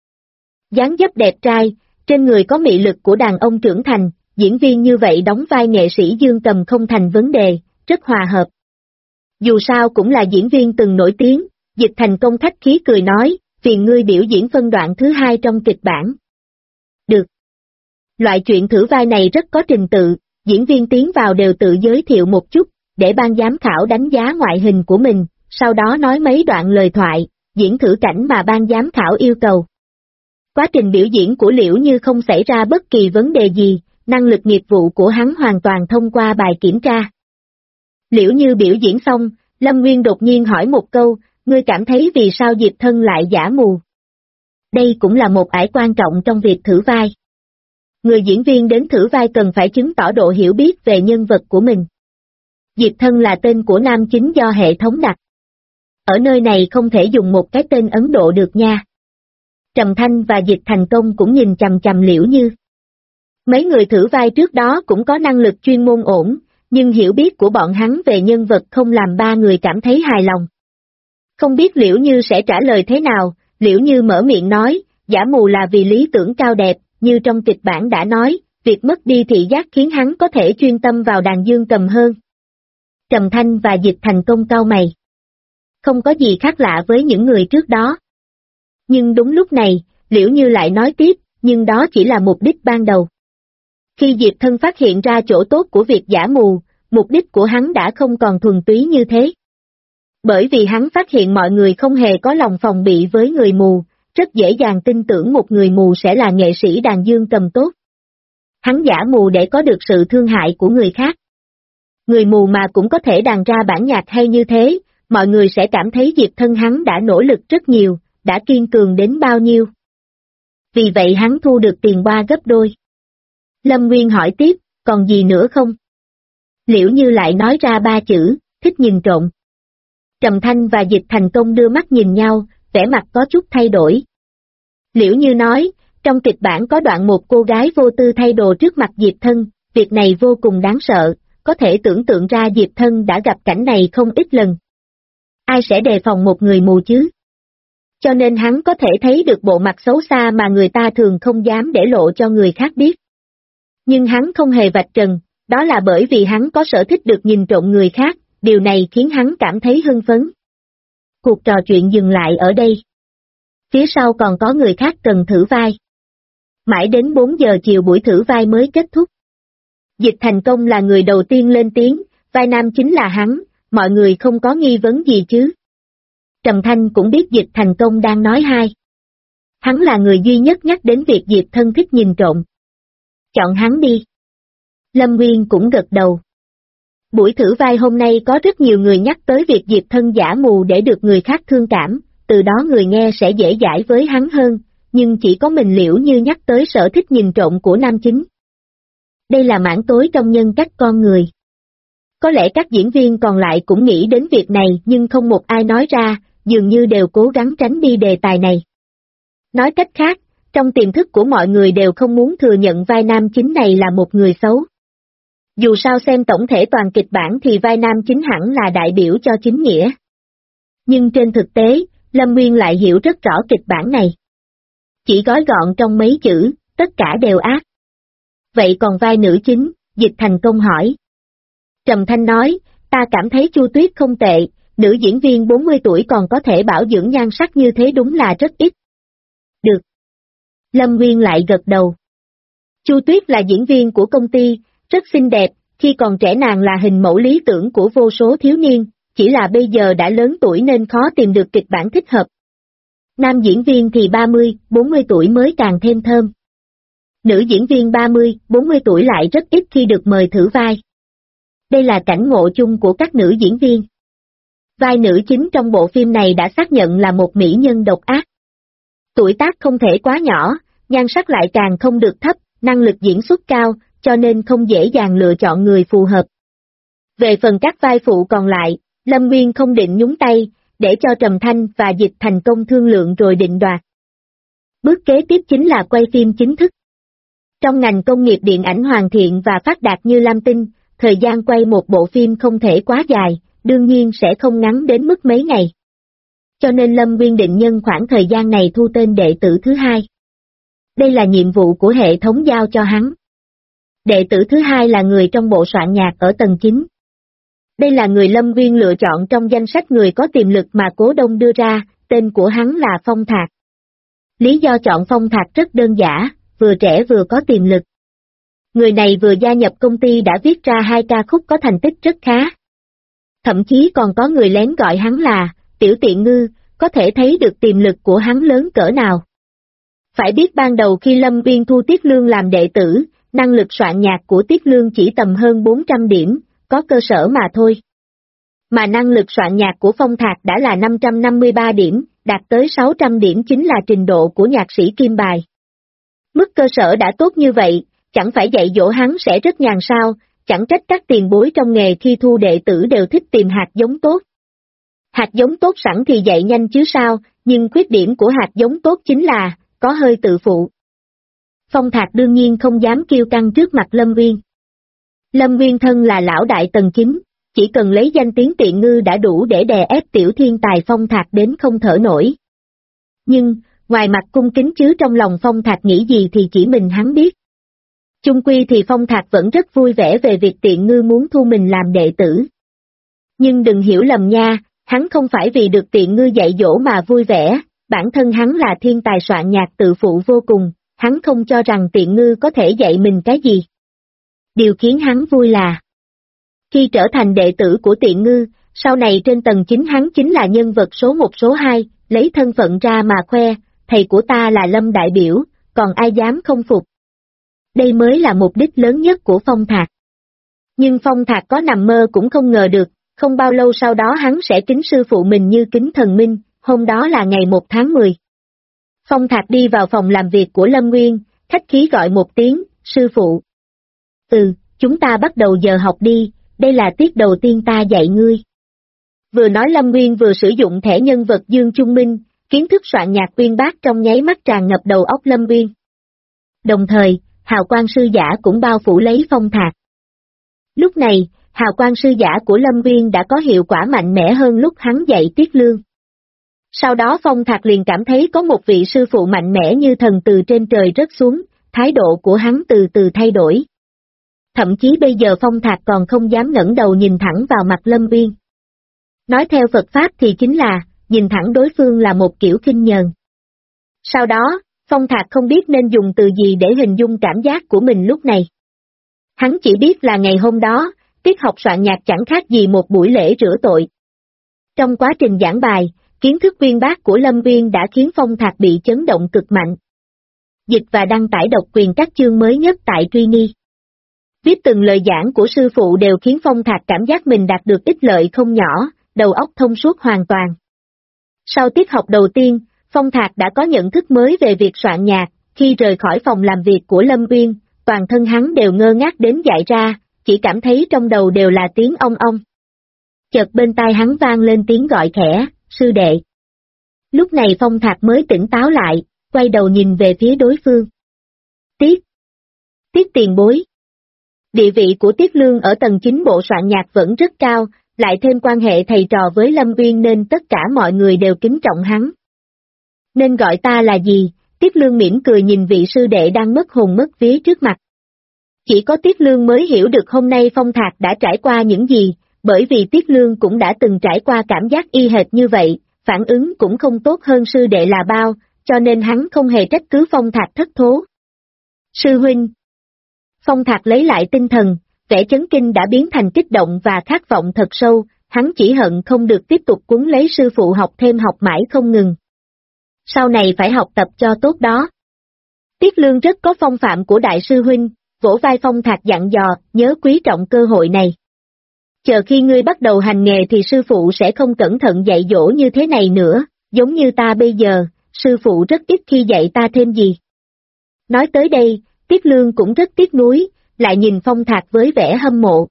Dáng dấp đẹp trai, trên người có mị lực của đàn ông trưởng thành, diễn viên như vậy đóng vai nghệ sĩ dương cầm không thành vấn đề, rất hòa hợp. Dù sao cũng là diễn viên từng nổi tiếng, Dịch Thành Công khách khí cười nói, phiền ngươi biểu diễn phân đoạn thứ 2 trong kịch bản. Được. Loại chuyện thử vai này rất có trình tự, diễn viên tiến vào đều tự giới thiệu một chút, để ban giám khảo đánh giá ngoại hình của mình, sau đó nói mấy đoạn lời thoại, diễn thử cảnh mà ban giám khảo yêu cầu. Quá trình biểu diễn của Liễu Như không xảy ra bất kỳ vấn đề gì, năng lực nghiệp vụ của hắn hoàn toàn thông qua bài kiểm tra. Liễu Như biểu diễn xong, Lâm Nguyên đột nhiên hỏi một câu, ngươi cảm thấy vì sao Diệp Thân lại giả mù? Đây cũng là một ải quan trọng trong việc thử vai. Người diễn viên đến thử vai cần phải chứng tỏ độ hiểu biết về nhân vật của mình. Diệp Thân là tên của nam chính do hệ thống đặt. Ở nơi này không thể dùng một cái tên Ấn Độ được nha. Trầm Thanh và Dịch Thành Công cũng nhìn chằm chằm Liễu Như. Mấy người thử vai trước đó cũng có năng lực chuyên môn ổn, nhưng hiểu biết của bọn hắn về nhân vật không làm 3 người cảm thấy hài lòng. Không biết Liễu Như sẽ trả lời thế nào, Liễu Như mở miệng nói, giả mù là vì lý tưởng cao đẹp, như trong kịch bản đã nói, việc mất đi thị giác khiến hắn có thể chuyên tâm vào đàn dương cầm hơn. Trầm Thanh và Dịch Thành Công cau mày. Không có gì khác lạ với những người trước đó. Nhưng đúng lúc này, Liễu Như lại nói tiếp, nhưng đó chỉ là mục đích ban đầu. Khi Diệp Thân phát hiện ra chỗ tốt của việc giả mù, mục đích của hắn đã không còn thuần túy như thế. Bởi vì hắn phát hiện mọi người không hề có lòng phòng bị với người mù, rất dễ dàng tin tưởng một người mù sẽ là nghệ sĩ đàn dương cầm tốt. Hắn giả mù để có được sự thương hại của người khác. Người mù mà cũng có thể đàn ra bản nhạc hay như thế, mọi người sẽ cảm thấy Diệp Thân hắn đã nỗ lực rất nhiều, đã kiên cường đến bao nhiêu. Vì vậy hắn thu được tiền boa gấp đôi. Lâm Nguyên hỏi tiếp, còn gì nữa không? Liễu Như lại nói ra 3 chữ, thích nhìn trộm. Trầm Thanh và Dịch Thành Công đưa mắt nhìn nhau, vẻ mặt có chút thay đổi. Liễu Như nói, trong kịch bản có đoạn một cô gái vô tư thay đồ trước mặt Diệp Thân, việc này vô cùng đáng sợ, có thể tưởng tượng ra Diệp Thân đã gặp cảnh này không ít lần. Ai sẽ đề phòng một người mù chứ? Cho nên hắn có thể thấy được bộ mặt xấu xa mà người ta thường không dám để lộ cho người khác biết. Nhưng hắn không hề vạch trần, đó là bởi vì hắn có sở thích được nhìn trộm người khác, điều này khiến hắn cảm thấy hưng phấn. Cuộc trò chuyện dừng lại ở đây. Phía sau còn có người khác cần thử vai. Mãi đến 4 giờ chiều buổi thử vai mới kết thúc. Dịch Thành Công là người đầu tiên lên tiếng, vai nam chính là hắn, mọi người không có nghi vấn gì chứ. Trầm Thanh cũng biết Dịch Thành Công đang nói hai. Hắn là người duy nhất nhắc đến việc Diệp Thân thích nhìn trộm. Chọn hắn đi. Lâm Nguyên cũng gật đầu. Buổi thử vai hôm nay có rất nhiều người nhắc tới việc Diệp Thân giả mù để được người khác thương cảm, từ đó người nghe sẽ dễ dãi với hắn hơn, nhưng chỉ có mình Liễu Như nhắc tới sở thích nhìn trộm của nam chính. Đây là mảng tối trong nhân cách con người. Có lẽ các diễn viên còn lại cũng nghĩ đến việc này nhưng không một ai nói ra, dường như đều cố gắng tránh đi đề tài này. Nói cách khác, trong tiềm thức của mọi người đều không muốn thừa nhận vai nam chính này là một người xấu. Dù sao xem tổng thể toàn kịch bản thì vai nam chính hẳn là đại biểu cho chính nghĩa. Nhưng trên thực tế, Lâm Nguyên lại hiểu rất rõ kịch bản này. Chỉ gói gọn trong mấy chữ, tất cả đều ác. Vậy còn vai nữ chính, Dịch Thành Công hỏi. Trầm Thanh nói, ta cảm thấy Chu Tuyết không tệ, nữ diễn viên 40 tuổi còn có thể bảo dưỡng nhan sắc như thế đúng là rất ít. Được. Lâm Nguyên lại gật đầu. Chu Tuyết là diễn viên của công ty, rất xinh đẹp, khi còn trẻ nàng là hình mẫu lý tưởng của vô số thiếu niên, chỉ là bây giờ đã lớn tuổi nên khó tìm được kịch bản thích hợp. Nam diễn viên thì 30, 40 tuổi mới càng thêm thơm. Nữ diễn viên 30, 40 tuổi lại rất ít khi được mời thử vai. Đây là cảnh ngộ chung của các nữ diễn viên. Vai nữ chính trong bộ phim này đã xác nhận là một mỹ nhân độc ác. Tuổi tác không thể quá nhỏ, nhan sắc lại càng không được thấp, năng lực diễn xuất cao, cho nên không dễ dàng lựa chọn người phù hợp. Về phần các vai phụ còn lại, Lâm Nguyên không định nhúng tay, để cho Trầm Thanh và Dịch Thành Công thương lượng rồi định đoạt. Bước kế tiếp chính là quay phim chính thức. Trong ngành công nghiệp điện ảnh hoàn thiện và phát đạt như Lam Tinh, thời gian quay một bộ phim không thể quá dài, đương nhiên sẽ không ngắn đến mức mấy ngày. Cho nên Lâm Nguyên định nhân khoảng thời gian này thu tên đệ tử thứ hai. Đây là nhiệm vụ của hệ thống giao cho hắn. Đệ tử thứ hai là người trong bộ soạn nhạc ở tầng 9. Đây là người Lâm Nguyên lựa chọn trong danh sách người có tiềm lực mà Cố Đông đưa ra, tên của hắn là Phong Thạc. Lý do chọn Phong Thạc rất đơn giản, vừa trẻ vừa có tiềm lực. Người này vừa gia nhập công ty đã viết ra 2 ca khúc có thành tích rất khá. Thậm chí còn có người lén gọi hắn là Tiểu Tiện Ngư, có thể thấy được tiềm lực của hắn lớn cỡ nào. Phải biết ban đầu khi Lâm Nguyên thu Tiết Lương làm đệ tử, năng lực soạn nhạc của Tiết Lương chỉ tầm hơn 400 điểm, có cơ sở mà thôi. Mà năng lực soạn nhạc của Phong Thạc đã là 553 điểm, đạt tới 600 điểm chính là trình độ của nhạc sĩ Kim Bài. Mức cơ sở đã tốt như vậy, chẳng phải dạy dỗ hắn sẽ rất nhàn sao, chẳng trách các tiền bối trong nghề khi thu đệ tử đều thích tìm hạt giống tốt. Hạt giống tốt sẵn thì dạy nhanh chứ sao, nhưng khuyết điểm của hạt giống tốt chính là, có hơi tự phụ. Phong Thạc đương nhiên không dám kiêu căng trước mặt Lâm Nguyên. Lâm Nguyên thân là lão đại tầng 9, chỉ cần lấy danh tiếng Tiện Ngư đã đủ để đè ép tiểu thiên tài Phong Thạc đến không thở nổi. Nhưng, ngoài mặt cung kính chứ trong lòng Phong Thạc nghĩ gì thì chỉ mình hắn biết. Chung quy thì Phong Thạc vẫn rất vui vẻ về việc Tiện Ngư muốn thu mình làm đệ tử. Nhưng đừng hiểu lầm nha, hắn không phải vì được Tiện Ngư dạy dỗ mà vui vẻ, bản thân hắn là thiên tài soạn nhạc tự phụ vô cùng, hắn không cho rằng Tiện Ngư có thể dạy mình cái gì. Điều khiến hắn vui là, khi trở thành đệ tử của Tiện Ngư, sau này trên tầng 9 hắn chính là nhân vật số 1 số 2, lấy thân phận ra mà khoe, thầy của ta là Lâm đại biểu, còn ai dám không phục. Đây mới là mục đích lớn nhất của Phong Thạc. Nhưng Phong Thạc có nằm mơ cũng không ngờ được, không bao lâu sau đó hắn sẽ kính sư phụ mình như kính thần minh, hôm đó là ngày 1 tháng 10. Phong Thạc đi vào phòng làm việc của Lâm Nguyên, khách khí gọi một tiếng, sư phụ. Chúng ta bắt đầu giờ học đi, đây là tiết đầu tiên ta dạy ngươi. Vừa nói Lâm Nguyên vừa sử dụng thẻ nhân vật Dương Trung Minh, kiến thức soạn nhạc uyên bác trong nháy mắt tràn ngập đầu óc Lâm Nguyên. Đồng thời, hào quang sư giả cũng bao phủ lấy Phong Thạc. Lúc này, hào quang sư giả của Lâm Nguyên đã có hiệu quả mạnh mẽ hơn lúc hắn dạy Tiết Lương. Sau đó Phong Thạc liền cảm thấy có một vị sư phụ mạnh mẽ như thần từ trên trời rớt xuống, thái độ của hắn từ từ thay đổi. Thậm chí bây giờ Phong Thạc còn không dám ngẩng đầu nhìn thẳng vào mặt Lâm Nguyên. Nói theo Phật Pháp thì chính là, nhìn thẳng đối phương là một kiểu khinh nhờn. Sau đó, Phong Thạc không biết nên dùng từ gì để hình dung cảm giác của mình lúc này. Hắn chỉ biết là ngày hôm đó, tiết học soạn nhạc chẳng khác gì một buổi lễ rửa tội. Trong quá trình giảng bài, kiến thức uyên bác của Lâm Nguyên đã khiến Phong Thạc bị chấn động cực mạnh. Dịch và đăng tải độc quyền các chương mới nhất tại Truy Nghi. Viết từng lời giảng của sư phụ đều khiến Phong Thạc cảm giác mình đạt được ích lợi không nhỏ, đầu óc thông suốt hoàn toàn. Sau tiết học đầu tiên, Phong Thạc đã có nhận thức mới về việc soạn nhạc, khi rời khỏi phòng làm việc của Lâm Nguyên, toàn thân hắn đều ngơ ngác đến dại ra, chỉ cảm thấy trong đầu đều là tiếng ong ong. Chợt bên tai hắn vang lên tiếng gọi khẽ, sư đệ. Lúc này Phong Thạc mới tỉnh táo lại, quay đầu nhìn về phía đối phương. Tiết tiền bối. Địa vị của Tiết Lương ở tầng 9 bộ soạn nhạc vẫn rất cao, lại thêm quan hệ thầy trò với Lâm Nguyên nên tất cả mọi người đều kính trọng hắn. Nên gọi ta là gì? Tiết Lương mỉm cười nhìn vị sư đệ đang mất hồn mất vía trước mặt. Chỉ có Tiết Lương mới hiểu được hôm nay Phong Thạc đã trải qua những gì, bởi vì Tiết Lương cũng đã từng trải qua cảm giác y hệt như vậy, phản ứng cũng không tốt hơn sư đệ là bao, cho nên hắn không hề trách cứ Phong Thạc thất thố. Sư huynh. Phong Thạc lấy lại tinh thần, vẻ chấn kinh đã biến thành kích động và khát vọng thật sâu, hắn chỉ hận không được tiếp tục cuốn lấy sư phụ học thêm học mãi không ngừng. Sau này phải học tập cho tốt đó. Tiết Lương rất có phong phạm của đại sư huynh, vỗ vai Phong Thạc dặn dò, nhớ quý trọng cơ hội này. Chờ khi ngươi bắt đầu hành nghề thì sư phụ sẽ không cẩn thận dạy dỗ như thế này nữa, giống như ta bây giờ, sư phụ rất ít khi dạy ta thêm gì. Nói tới đây, Tiết Lương cũng rất tiếc nuối, lại nhìn Phong Thạc với vẻ hâm mộ.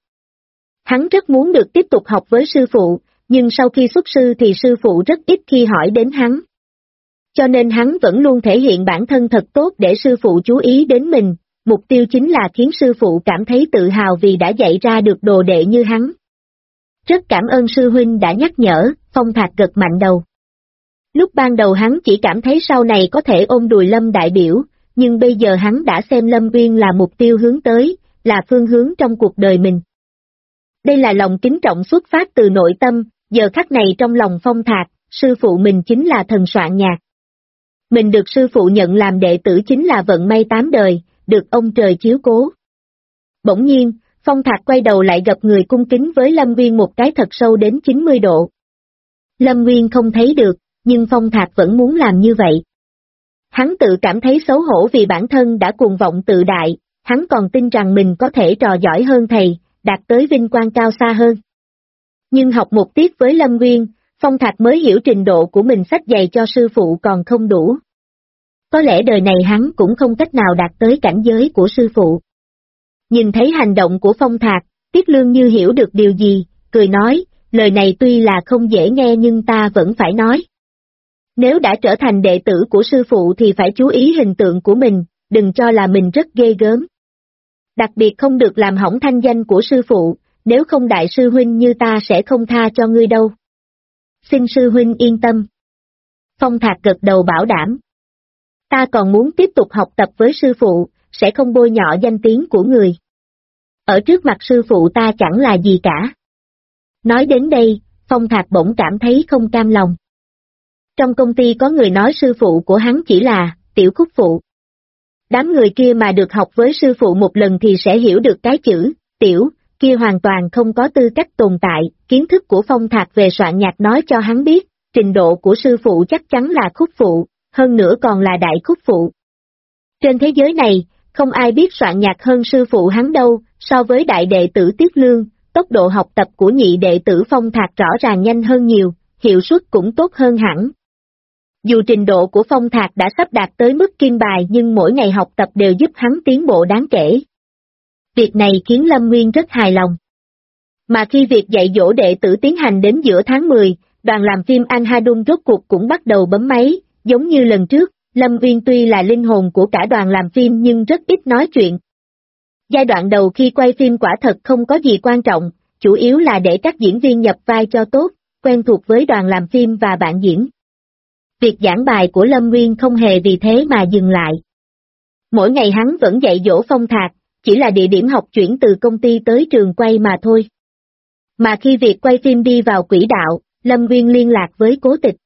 Hắn rất muốn được tiếp tục học với sư phụ, nhưng sau khi xuất sư thì sư phụ rất ít khi hỏi đến hắn. Cho nên hắn vẫn luôn thể hiện bản thân thật tốt để sư phụ chú ý đến mình, mục tiêu chính là khiến sư phụ cảm thấy tự hào vì đã dạy ra được đồ đệ như hắn. Rất cảm ơn sư huynh đã nhắc nhở, Phong Thạc gật mạnh đầu. Lúc ban đầu hắn chỉ cảm thấy sau này có thể ôm đùi Lâm đại biểu, nhưng bây giờ hắn đã xem Lâm Nguyên là mục tiêu hướng tới, là phương hướng trong cuộc đời mình. Đây là lòng kính trọng xuất phát từ nội tâm, giờ khắc này trong lòng Phong Thạc, sư phụ mình chính là thần soạn nhạc. Mình được sư phụ nhận làm đệ tử chính là vận may 8 đời, được ông trời chiếu cố. Bỗng nhiên, Phong Thạc quay đầu lại gặp người cung kính với Lâm Nguyên một cái thật sâu đến 90 độ. Lâm Nguyên không thấy được, nhưng Phong Thạc vẫn muốn làm như vậy. Hắn tự cảm thấy xấu hổ vì bản thân đã cuồng vọng tự đại, hắn còn tin rằng mình có thể trò giỏi hơn thầy, đạt tới vinh quang cao xa hơn. Nhưng học một tiết với Lâm Nguyên, Phong Thạc mới hiểu trình độ của mình xách giày cho sư phụ còn không đủ. Có lẽ đời này hắn cũng không cách nào đạt tới cảnh giới của sư phụ. Nhìn thấy hành động của Phong Thạc, Tiết Lương như hiểu được điều gì, cười nói, lời này tuy là không dễ nghe nhưng ta vẫn phải nói. Nếu đã trở thành đệ tử của sư phụ thì phải chú ý hình tượng của mình, đừng cho là mình rất ghê gớm. Đặc biệt không được làm hỏng thanh danh của sư phụ, nếu không đại sư huynh như ta sẽ không tha cho ngươi đâu. Xin sư huynh yên tâm. Phong Thạc gật đầu bảo đảm. Ta còn muốn tiếp tục học tập với sư phụ, sẽ không bôi nhọ danh tiếng của người. Ở trước mặt sư phụ ta chẳng là gì cả. Nói đến đây, Phong Thạc bỗng cảm thấy không cam lòng. Trong công ty có người nói sư phụ của hắn chỉ là tiểu khúc phụ. Đám người kia mà được học với sư phụ một lần thì sẽ hiểu được cái chữ tiểu kia hoàn toàn không có tư cách tồn tại. Kiến thức của Phong Thạc về soạn nhạc nói cho hắn biết, trình độ của sư phụ chắc chắn là khúc phụ, hơn nữa còn là đại khúc phụ. Trên thế giới này, không ai biết soạn nhạc hơn sư phụ hắn đâu. So với đại đệ tử Tiết Lương, tốc độ học tập của nhị đệ tử Phong Thạc rõ ràng nhanh hơn nhiều, hiệu suất cũng tốt hơn hẳn. Dù trình độ của Phong Thạc đã sắp đạt tới mức kim bài nhưng mỗi ngày học tập đều giúp hắn tiến bộ đáng kể. Việc này khiến Lâm Nguyên rất hài lòng. Mà khi việc dạy dỗ đệ tử tiến hành đến giữa tháng 10, đoàn làm phim Anhadum rốt cuộc cũng bắt đầu bấm máy, giống như lần trước, Lâm Uyên tuy là linh hồn của cả đoàn làm phim nhưng rất ít nói chuyện. Giai đoạn đầu khi quay phim quả thật không có gì quan trọng, chủ yếu là để các diễn viên nhập vai cho tốt, quen thuộc với đoàn làm phim và bạn diễn. Việc giảng bài của Lâm Nguyên không hề vì thế mà dừng lại. Mỗi ngày hắn vẫn dạy dỗ Phong Thạc, chỉ là địa điểm học chuyển từ công ty tới trường quay mà thôi. Mà khi việc quay phim đi vào quỹ đạo, Lâm Nguyên liên lạc với Cố Tịch.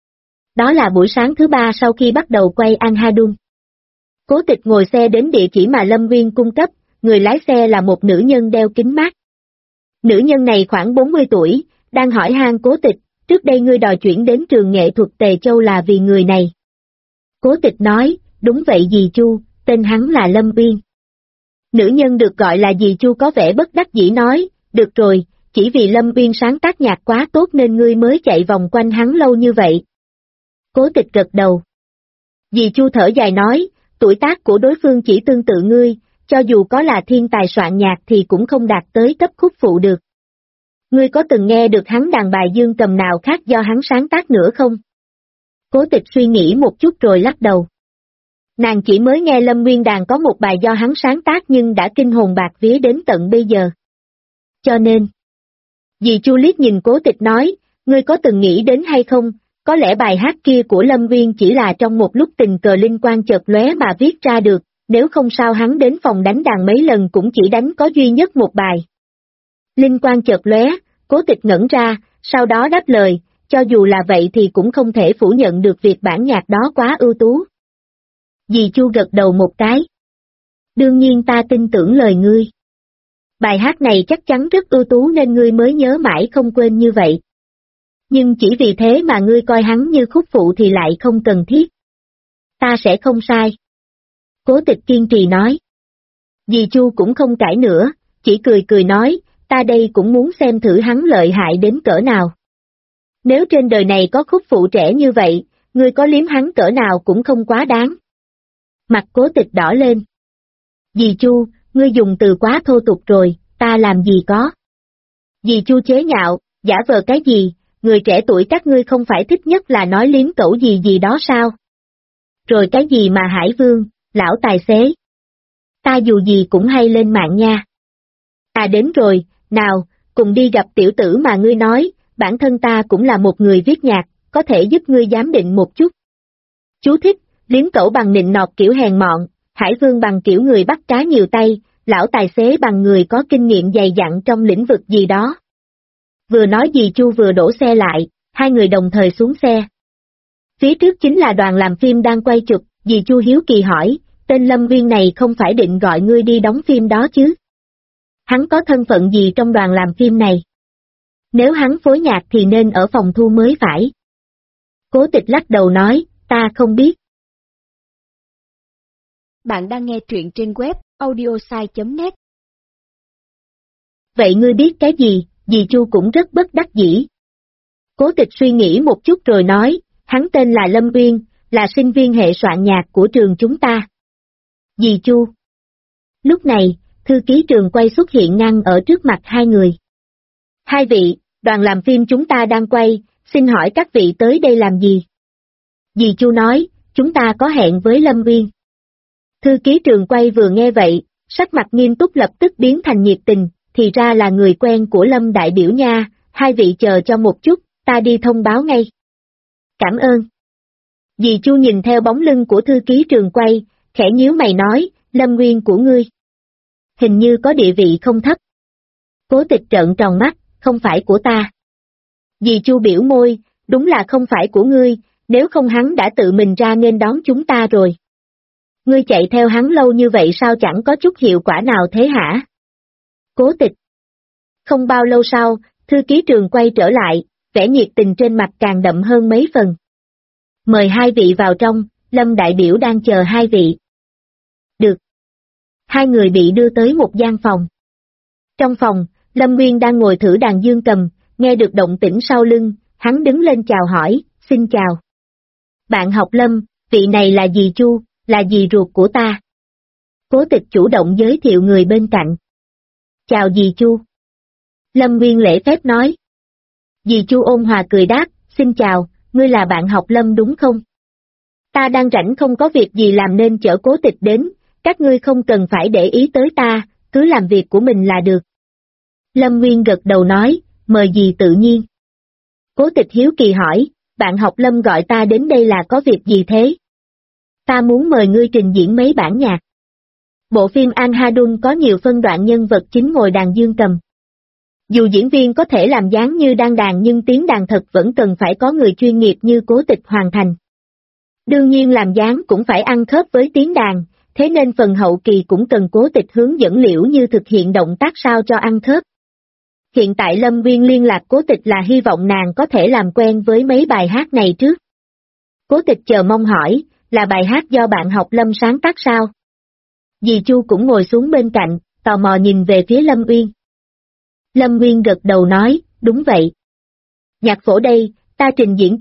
Đó là buổi sáng thứ 3 sau khi bắt đầu quay Anhadum. Cố Tịch ngồi xe đến địa chỉ mà Lâm Nguyên cung cấp, người lái xe là một nữ nhân đeo kính mát. Nữ nhân này khoảng 40 tuổi, đang hỏi han Cố Tịch, trước đây ngươi đòi chuyển đến trường nghệ thuật Tề Châu là vì người này. Cố Tịch nói, đúng vậy dì Chu, tên hắn là Lâm Uyên. Nữ nhân được gọi là dì Chu có vẻ bất đắc dĩ nói, được rồi, chỉ vì Lâm Uyên sáng tác nhạc quá tốt nên ngươi mới chạy vòng quanh hắn lâu như vậy. Cố Tịch gật đầu. Dì Chu thở dài nói, tuổi tác của đối phương chỉ tương tự ngươi, cho dù có là thiên tài soạn nhạc thì cũng không đạt tới cấp khúc phụ được. Ngươi có từng nghe được hắn đàn bài dương cầm nào khác do hắn sáng tác nữa không? Cố Tịch suy nghĩ một chút rồi lắc đầu. Nàng chỉ mới nghe Lâm Nguyên đàn có một bài do hắn sáng tác nhưng đã kinh hồn bạc vía đến tận bây giờ. Cho nên, dì Chu liếc nhìn Cố Tịch nói, ngươi có từng nghĩ đến hay không, có lẽ bài hát kia của Lâm Nguyên chỉ là trong một lúc tình cờ linh quan chợt lóe mà viết ra được, nếu không sao hắn đến phòng đánh đàn mấy lần cũng chỉ đánh có duy nhất một bài. Linh quan chợt lóe, Cố Tịch ngẩn ra, sau đó đáp lời, cho dù là vậy thì cũng không thể phủ nhận được việc bản nhạc đó quá ưu tú. Dì Chu gật đầu một cái. Đương nhiên ta tin tưởng lời ngươi. Bài hát này chắc chắn rất ưu tú nên ngươi mới nhớ mãi không quên như vậy. Nhưng chỉ vì thế mà ngươi coi hắn như khúc phụ thì lại không cần thiết. Ta sẽ không sai. Cố Tịch kiên trì nói. Dì Chu cũng không cãi nữa, chỉ cười cười nói, ta đây cũng muốn xem thử hắn lợi hại đến cỡ nào. Nếu trên đời này có khúc phụ trẻ như vậy, ngươi có liếm hắn cỡ nào cũng không quá đáng. Mặt Cố Tịch đỏ lên. Dì Chu, ngươi dùng từ quá thô tục rồi, ta làm gì có. Dì Chu chế nhạo, giả vờ cái gì, người trẻ tuổi các ngươi không phải thích nhất là nói liếm cẩu gì gì đó sao? Rồi cái gì mà Hải Vương, lão tài xế. Ta dù gì cũng hay lên mạng nha. À đến rồi, nào, cùng đi gặp tiểu tử mà ngươi nói, bản thân ta cũng là một người viết nhạc, có thể giúp ngươi giám định một chút. Chú thích, liếm cẩu bằng nịnh nọt kiểu hèn mọn, Hải Vương bằng kiểu người bắt cá nhiều tay, lão tài xế bằng người có kinh nghiệm dày dặn trong lĩnh vực gì đó. Vừa nói dì Chu vừa đổ xe lại, hai người đồng thời xuống xe. Phía trước chính là đoàn làm phim đang quay chụp, dì Chu hiếu kỳ hỏi, tên Lâm Viên này không phải định gọi ngươi đi đóng phim đó chứ? Hắn có thân phận gì trong đoàn làm phim này? Nếu hắn phối nhạc thì nên ở phòng thu mới phải. Cố Tịch lắc đầu nói, ta không biết. Bạn đang nghe truyện trên web audiosai.net. Vậy ngươi biết cái gì? Dì Chu cũng rất bất đắc dĩ. Cố Tịch suy nghĩ một chút rồi nói, hắn tên là Lâm Uyên, là sinh viên hệ soạn nhạc của trường chúng ta. Dì Chu. Lúc này, thư ký trường quay xuất hiện ngăn ở trước mặt hai người. Hai vị, đoàn làm phim chúng ta đang quay, xin hỏi các vị tới đây làm gì? Dì Chu nói, chúng ta có hẹn với Lâm Uyên. Thư ký trường quay vừa nghe vậy, sắc mặt nghiêm túc lập tức biến thành nhiệt tình, thì ra là người quen của Lâm đại biểu nha, hai vị chờ cho một chút, ta đi thông báo ngay. Cảm ơn. Dì Chu nhìn theo bóng lưng của thư ký trường quay, khẽ nhíu mày nói, Lâm Nguyên của ngươi. Hình như có địa vị không thấp. Cố Tịch trợn tròn mắt, không phải của ta. Dì Chu biểu môi, đúng là không phải của ngươi, nếu không hắn đã tự mình ra nên đón chúng ta rồi. Ngươi chạy theo hắn lâu như vậy sao chẳng có chút hiệu quả nào thế hả? Cố Tịch. Không bao lâu sau, thư ký trường quay trở lại, vẻ nhiệt tình trên mặt càng đậm hơn mấy phần. Mời hai vị vào trong, Lâm đại biểu đang chờ hai vị. Được. Hai người bị đưa tới một gian phòng. Trong phòng, Lâm Nguyên đang ngồi thử đàn dương cầm, nghe được động tĩnh sau lưng, hắn đứng lên chào hỏi, xin chào. Bạn học Lâm, vị này là dì Chu, là dì ruột của ta. Cố Tịch chủ động giới thiệu người bên cạnh. Chào dì Chu. Lâm Nguyên lễ phép nói. Dì Chu ôn hòa cười đáp, xin chào, ngươi là bạn học Lâm đúng không? Ta đang rảnh không có việc gì làm nên chở Cố Tịch đến, các ngươi không cần phải để ý tới ta, cứ làm việc của mình là được. Lâm Nguyên gật đầu nói, mời dì tự nhiên. Cố Tịch hiếu kỳ hỏi, bạn học Lâm gọi ta đến đây là có việc gì thế? Ta muốn mời ngươi trình diễn mấy bản nhạc. Bộ phim Anhadun có nhiều phân đoạn nhân vật chính ngồi đàn dương cầm. Dù diễn viên có thể làm dáng như đang đàn nhưng tiếng đàn thật vẫn cần phải có người chuyên nghiệp như Cố Tịch hoàn thành. Đương nhiên làm dáng cũng phải ăn khớp với tiếng đàn, thế nên phần hậu kỳ cũng cần Cố Tịch hướng dẫn Liễu Như thực hiện động tác sao cho ăn khớp. Hiện tại Lâm Nguyên liên lạc Cố Tịch là hy vọng nàng có thể làm quen với mấy bài hát này trước. Cố Tịch chờ mong hỏi, là bài hát do bạn học Lâm sáng tác sao? Dì Chu cũng ngồi xuống bên cạnh, tò mò nhìn về phía Lâm Uyên. Lâm Nguyên gật đầu nói, đúng vậy. Nhạc phổ đây, ta trình diễn